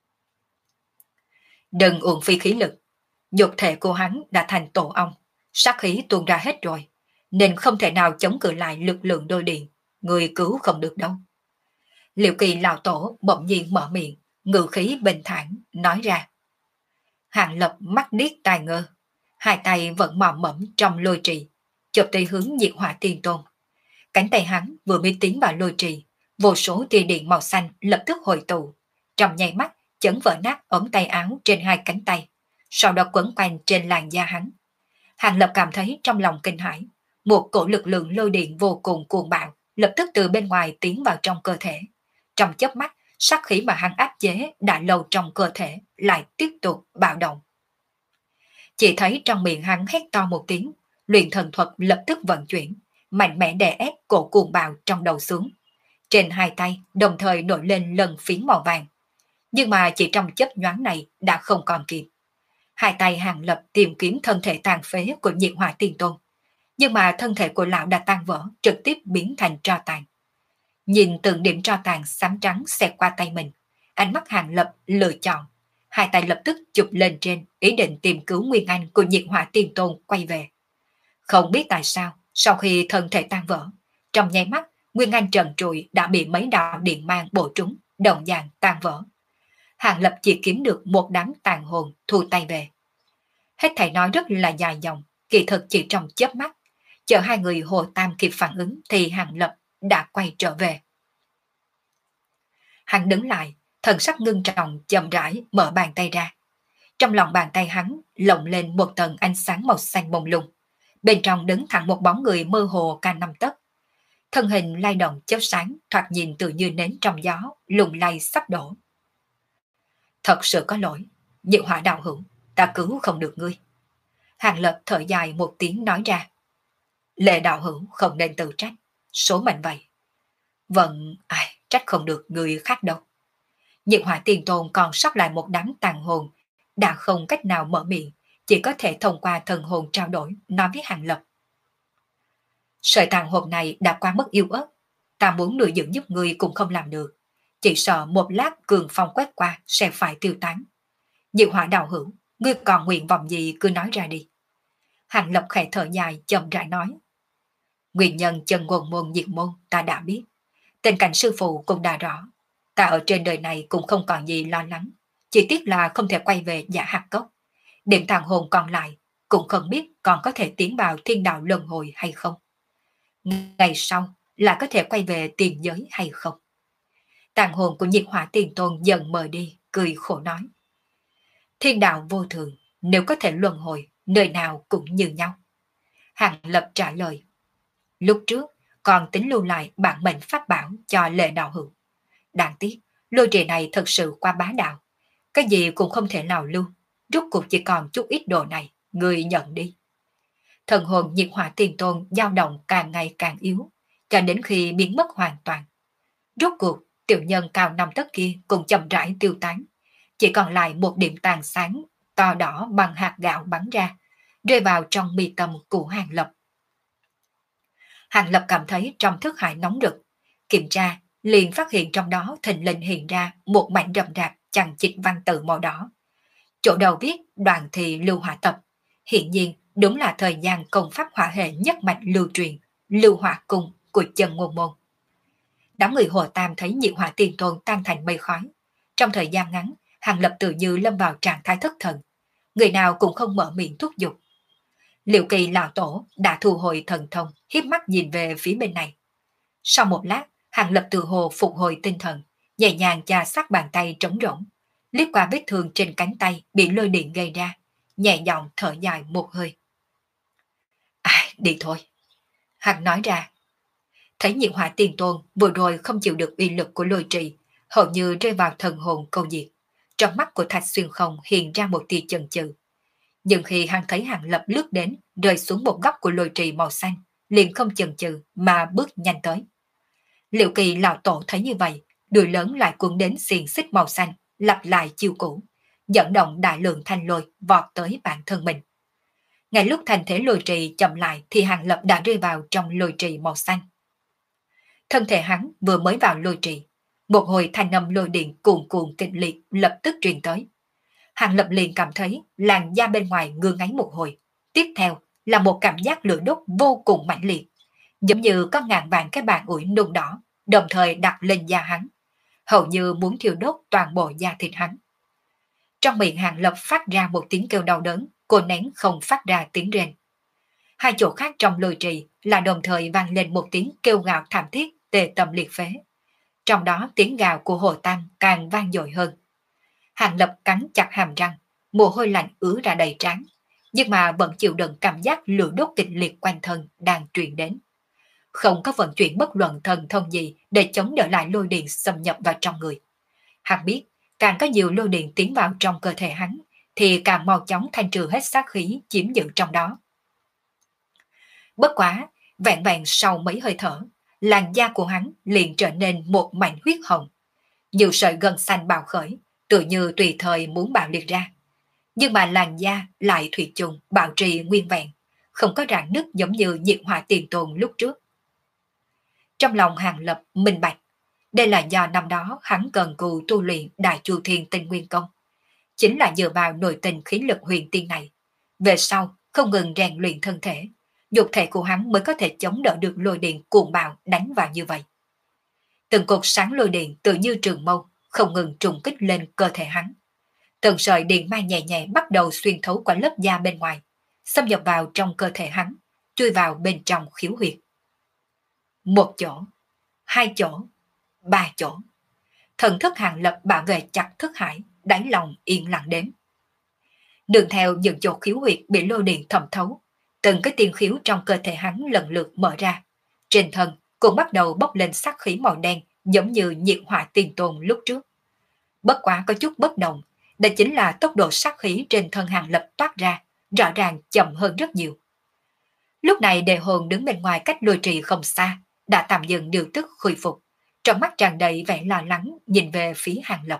Đừng uổng phí khí lực, nhục thể của hắn đã thành tổ ong, sát khí tuôn ra hết rồi, nên không thể nào chống cự lại lực lượng đôi điện, người cứu không được đâu. Liệu Kỳ lão tổ bỗng nhiên mở miệng, ngự khí bình thản nói ra. Hàng Lập mắt điếc tai ngơ, hai tay vẫn mò mẫm trong lôi trì, chụp tới hướng Nhiệt Hỏa Tiên Tôn. Cánh tay hắn vừa mới tiến vào lôi trì, vô số tia điện màu xanh lập tức hội tụ, trong nháy mắt chấn vỡ nát ống tay áo trên hai cánh tay, sau đó quấn quanh trên làn da hắn. Hàng Lập cảm thấy trong lòng kinh hãi, một cổ lực lượng lôi điện vô cùng cuồng bạo lập tức từ bên ngoài tiến vào trong cơ thể. Trong chớp mắt, sát khí mà hắn áp chế đã lâu trong cơ thể lại tiếp tục bạo động. Chỉ thấy trong miệng hắn hét to một tiếng, luyện thần thuật lập tức vận chuyển, mạnh mẽ đè ép cổ cuồng bạo trong đầu xuống. Trên hai tay đồng thời nổi lên lần phiến màu vàng. Nhưng mà chỉ trong chớp nhoáng này đã không còn kịp. Hai tay Hàng Lập tìm kiếm thân thể tàn phế của Nhiệt Hỏa Tiên Tôn. Nhưng mà thân thể của lão đã tan vỡ, trực tiếp biến thành tro tàn. Nhìn từng điểm tro tàn xám trắng xẹt qua tay mình, ánh mắt Hàng Lập lựa chọn. Hai tay lập tức chụp lên trên, ý định tìm cứu Nguyên Anh của Nhiệt Hỏa Tiên Tôn quay về. Không biết tại sao, sau khi thân thể tan vỡ, trong nháy mắt, Nguyên Anh trần trụi đã bị mấy đạo điện mang bổ trúng, đồng dạng tan vỡ. Hàng Lập chỉ kiếm được một đám tàn hồn thu tay về. Hết thảy nói rất là dài dòng, kỳ thực chỉ trong chớp mắt. Chờ hai người Hồ Tam kịp phản ứng thì Hàng Lập đã quay trở về. Hắn đứng lại, thần sắc ngưng trọng chậm rãi mở bàn tay ra. Trong lòng bàn tay hắn lộng lên một tầng ánh sáng màu xanh mông lung. Bên trong đứng thẳng một bóng người mơ hồ ca năm tấc. Thân hình lay động chớp sáng, thoạt nhìn tự như nến trong gió, lùng lay sắp đổ. Thật sự có lỗi, Nhiệt Hỏa đạo hữu, ta cứu không được ngươi. Hàng Lập thở dài một tiếng nói ra. Lệ đạo hữu không nên tự trách, số mệnh vậy. Vẫn, ai, trách không được người khác đâu. Nhiệt hỏa tiền tôn còn sót lại một đám tàn hồn, đã không cách nào mở miệng, chỉ có thể thông qua thần hồn trao đổi, nói với Hàng Lập. Sợi tàn hồn này đã quá mức yếu ớt, ta muốn nuôi dưỡng giúp ngươi cũng không làm được, chỉ sợ một lát cường phong quét qua sẽ phải tiêu tán. Nhiệt hỏa đạo hữu, ngươi còn nguyện vọng gì cứ nói ra đi. Hàng Lập khẽ thở dài chậm rãi nói. Nguyên nhân chân nguồn môn diệt môn ta đã biết, tình cảnh sư phụ cũng đã rõ, ta ở trên đời này cũng không còn gì lo lắng, chỉ tiếc là không thể quay về Giả Hạt Cốc. Điểm tàn hồn còn lại cũng không biết còn có thể tiến vào thiên đạo luân hồi hay không. Ngày sau là có thể quay về tiền giới hay không. Tàn hồn của nhiệt hỏa tiền tôn dần mờ đi, cười khổ nói. Thiên đạo vô thường, nếu có thể luân hồi, nơi nào cũng như nhau. Hàng Lập trả lời. Lúc trước, còn tính lưu lại bản mệnh pháp bảo cho Lệ đạo hữu. Đáng tiếc, lôi trì này thật sự quá bá đạo. Cái gì cũng không thể nào lưu, rốt cuộc chỉ còn chút ít đồ này, người nhận đi. Thần hồn nhiệt hỏa tiền tôn dao động càng ngày càng yếu, cho đến khi biến mất hoàn toàn. Rốt cuộc, tiểu nhân cao năm tấc kia cũng chậm rãi tiêu tán, chỉ còn lại một điểm tàn sáng to đỏ bằng hạt gạo bắn ra, rơi vào trong mi tâm của Hàng Lập. Hàng Lập cảm thấy trong thức hải nóng rực, kiểm tra liền phát hiện trong đó thình lình hiện ra một mảnh rậm rạp chằng chịt văn tự màu đỏ. Chỗ đầu viết đoàn thị lưu hỏa tập, hiện nhiên đúng là thời gian công pháp hỏa hệ nhất mạch lưu truyền, lưu hỏa cung của Chân Ngôn Môn. Đám người Hồ Tam thấy nhiệt hỏa tiền tôn tan thành mây khói. Trong thời gian ngắn, Hàng Lập tự như lâm vào trạng thái thất thần. Người nào cũng không mở miệng thúc giục. Liệu Kỳ lão tổ đã thu hồi thần thông, hiếp mắt nhìn về phía bên này. Sau một lát, Hàng Lập tự hồ phục hồi tinh thần, nhẹ nhàng chà sát bàn tay trống rỗng, liếc qua vết thương trên cánh tay bị lôi điện gây ra, nhẹ giọng thở dài một hơi. Ai, đi thôi. Hắn nói ra. Thấy nhiệt hỏa tiền tôn vừa rồi không chịu được uy lực của lôi trì, hầu như rơi vào thần hồn câu diệt. Trong mắt của Thạch Xuyên Không hiện ra một tia chần chừ. Nhưng khi hắn thấy Hàng Lập lướt đến, rơi xuống một góc của lôi trì màu xanh, liền không chần chừ mà bước nhanh tới. Liệu Kỳ lão tổ thấy như vậy, đuôi lớn lại cuốn đến xiềng xích màu xanh, lặp lại chiêu cũ, dẫn động đại lượng thanh lôi vọt tới bản thân mình. Ngay lúc thành thế lôi trì chậm lại thì Hàng Lập đã rơi vào trong lôi trì màu xanh. Thân thể hắn vừa mới vào lôi trì, một hồi thanh âm lôi điện cuồn cuộn kịch liệt lập tức truyền tới. Hàng Lập liền cảm thấy làn da bên ngoài ngơ ngáy một hồi, tiếp theo là một cảm giác lửa đốt vô cùng mãnh liệt, giống như có ngàn vạn cái bàn ủi nung đỏ đồng thời đặt lên da hắn, hầu như muốn thiêu đốt toàn bộ da thịt hắn. Trong miệng Hàng Lập phát ra một tiếng kêu đau đớn, cô nén không phát ra tiếng rên. Hai chỗ khác trong lôi trì là đồng thời vang lên một tiếng kêu gào thảm thiết tê tâm liệt phế. Trong đó tiếng gào của Hồ Tam càng vang dội hơn. Hàng Lập cắn chặt hàm răng, mồ hôi lạnh ứa ra đầy trán, nhưng mà vẫn chịu đựng cảm giác lửa đốt kịch liệt quanh thân đang truyền đến. Không có vận chuyển bất luận thần thông gì để chống đỡ lại lôi điện xâm nhập vào trong người. Hắn biết, càng có nhiều lôi điện tiến vào trong cơ thể hắn, thì càng mau chóng thanh trừ hết sát khí chiếm giữ trong đó. Bất quá, vẹn vẹn sau mấy hơi thở, làn da của hắn liền trở nên một mảnh huyết hồng. Nhiều sợi gân xanh bạo khởi, tự như tùy thời muốn bạo liệt ra. Nhưng mà làn da lại thủy chung bảo trì nguyên vẹn, không có rạn nứt giống như nhiệt hỏa tiền tôn lúc trước. Trong lòng Hàng Lập minh bạch, đây là do năm đó hắn cần cù tu luyện Đại Chu Thiên Tinh Nguyên Công. Chính là dựa vào nội tình khí lực huyền tiên này. Về sau, không ngừng rèn luyện thân thể, nhục thể của hắn mới có thể chống đỡ được lôi điện cuồng bạo đánh vào như vậy. Từng cột sáng lôi điện tự như trường mâu, không ngừng trùng kích lên cơ thể hắn. Từng sợi điện mang nhẹ nhẹ bắt đầu xuyên thấu qua lớp da bên ngoài, xâm nhập vào trong cơ thể hắn, chui vào bên trong khiếu huyệt. Một chỗ, hai chỗ, ba chỗ. Thần thức Hàng Lập bảo vệ chặt thức hải, đáy lòng yên lặng đếm. Đường theo những chỗ khiếu huyệt bị lôi điện thẩm thấu, từng cái tiên khiếu trong cơ thể hắn lần lượt mở ra. Trên thân cũng bắt đầu bốc lên sát khí màu đen giống như nhiệt hỏa tiền tôn lúc trước. Bất quá có chút bất đồng, đó chính là tốc độ sát khí trên thân Hàng Lập toát ra, rõ ràng chậm hơn rất nhiều. Lúc này Đề Hồn đứng bên ngoài cách lôi trì không xa, đã tạm dừng điều tức khôi phục, trong mắt tràn đầy vẻ lo lắng nhìn về phía Hàng Lập.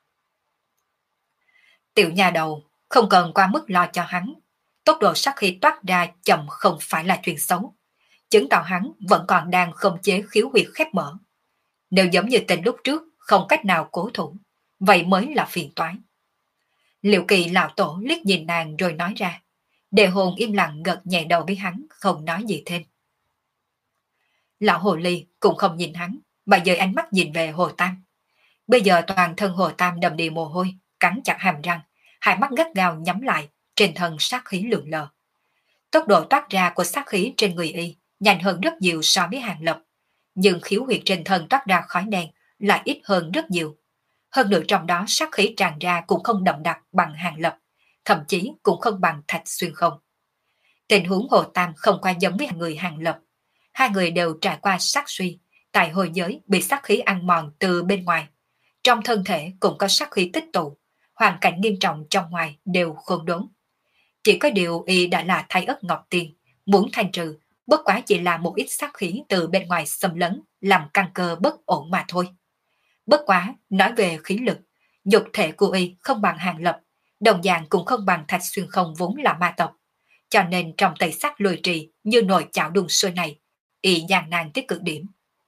Tiểu nhà đầu, không cần qua mức lo cho hắn. Tốc độ sát khí toát ra chậm không phải là chuyện xấu, chứng tỏ hắn vẫn còn đang khống chế khiếu huyệt khép mở. Nếu giống như tình lúc trước không cách nào cố thủ, vậy mới là phiền toái. Liệu Kỳ lão tổ liếc nhìn nàng rồi nói ra. Đề Hồn im lặng gật nhẹ đầu với hắn, không nói gì thêm. Lão hồ ly cũng không nhìn hắn, mà dời ánh mắt nhìn về Hồ Tam. Bây giờ toàn thân Hồ Tam đầm đìa mồ hôi, cắn chặt hàm răng, hai mắt gắt gao nhắm lại, trên thân sát khí lượn lờ. Tốc độ toát ra của sát khí trên người y nhanh hơn rất nhiều so với Hàng Lập, nhưng khiếu huyệt trên thân toát ra khói đen lại ít hơn rất nhiều. Hơn nữa trong đó sát khí tràn ra cũng không đậm đặc bằng Hàng Lập, thậm chí cũng không bằng Thạch Xuyên không. Tình huống Hồ Tam không qua giống với người Hàng Lập. Hai người đều trải qua sát suy, tại hồi giới bị sát khí ăn mòn từ bên ngoài. Trong thân thể cũng có sát khí tích tụ, hoàn cảnh nghiêm trọng trong ngoài đều khôn đốn. Chỉ có điều y đã là Thái Ất Ngọc Tiên, muốn thanh trừ, bất quá chỉ là một ít sát khí từ bên ngoài xâm lấn, làm căn cơ bất ổn mà thôi. Bất quá, nói về khí lực, nhục thể của y không bằng Hàng Lập, đồng dạng cũng không bằng Thạch Xuyên không vốn là ma tộc. Cho nên trong tay sát lôi trì như nồi chảo đun sôi này, y gian nan tới cực điểm.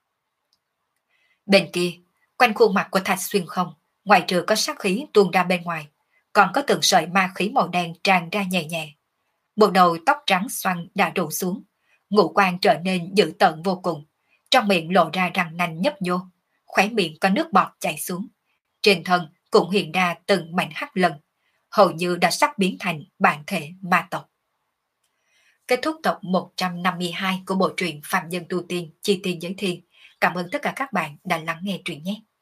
Bên kia, quanh khuôn mặt của Thạch Xuyên không, ngoài trừ có sát khí tuôn ra bên ngoài, còn có từng sợi ma khí màu đen tràn ra nhẹ nhẹ. Một đầu tóc trắng xoăn đã rủ xuống, ngũ quan trở nên dữ tợn vô cùng, trong miệng lộ ra răng nanh nhấp nhô, khóe miệng có nước bọt chảy xuống. Trên thân cũng hiện ra từng mảnh hắc lần, hầu như đã sắp biến thành bản thể ma tộc. Kết thúc tập một trăm năm mươi hai của bộ truyện Phạm Nhân Tu Tiên Chi Tiên Giới Thiên. Cảm ơn tất cả các bạn đã lắng nghe truyện nhé.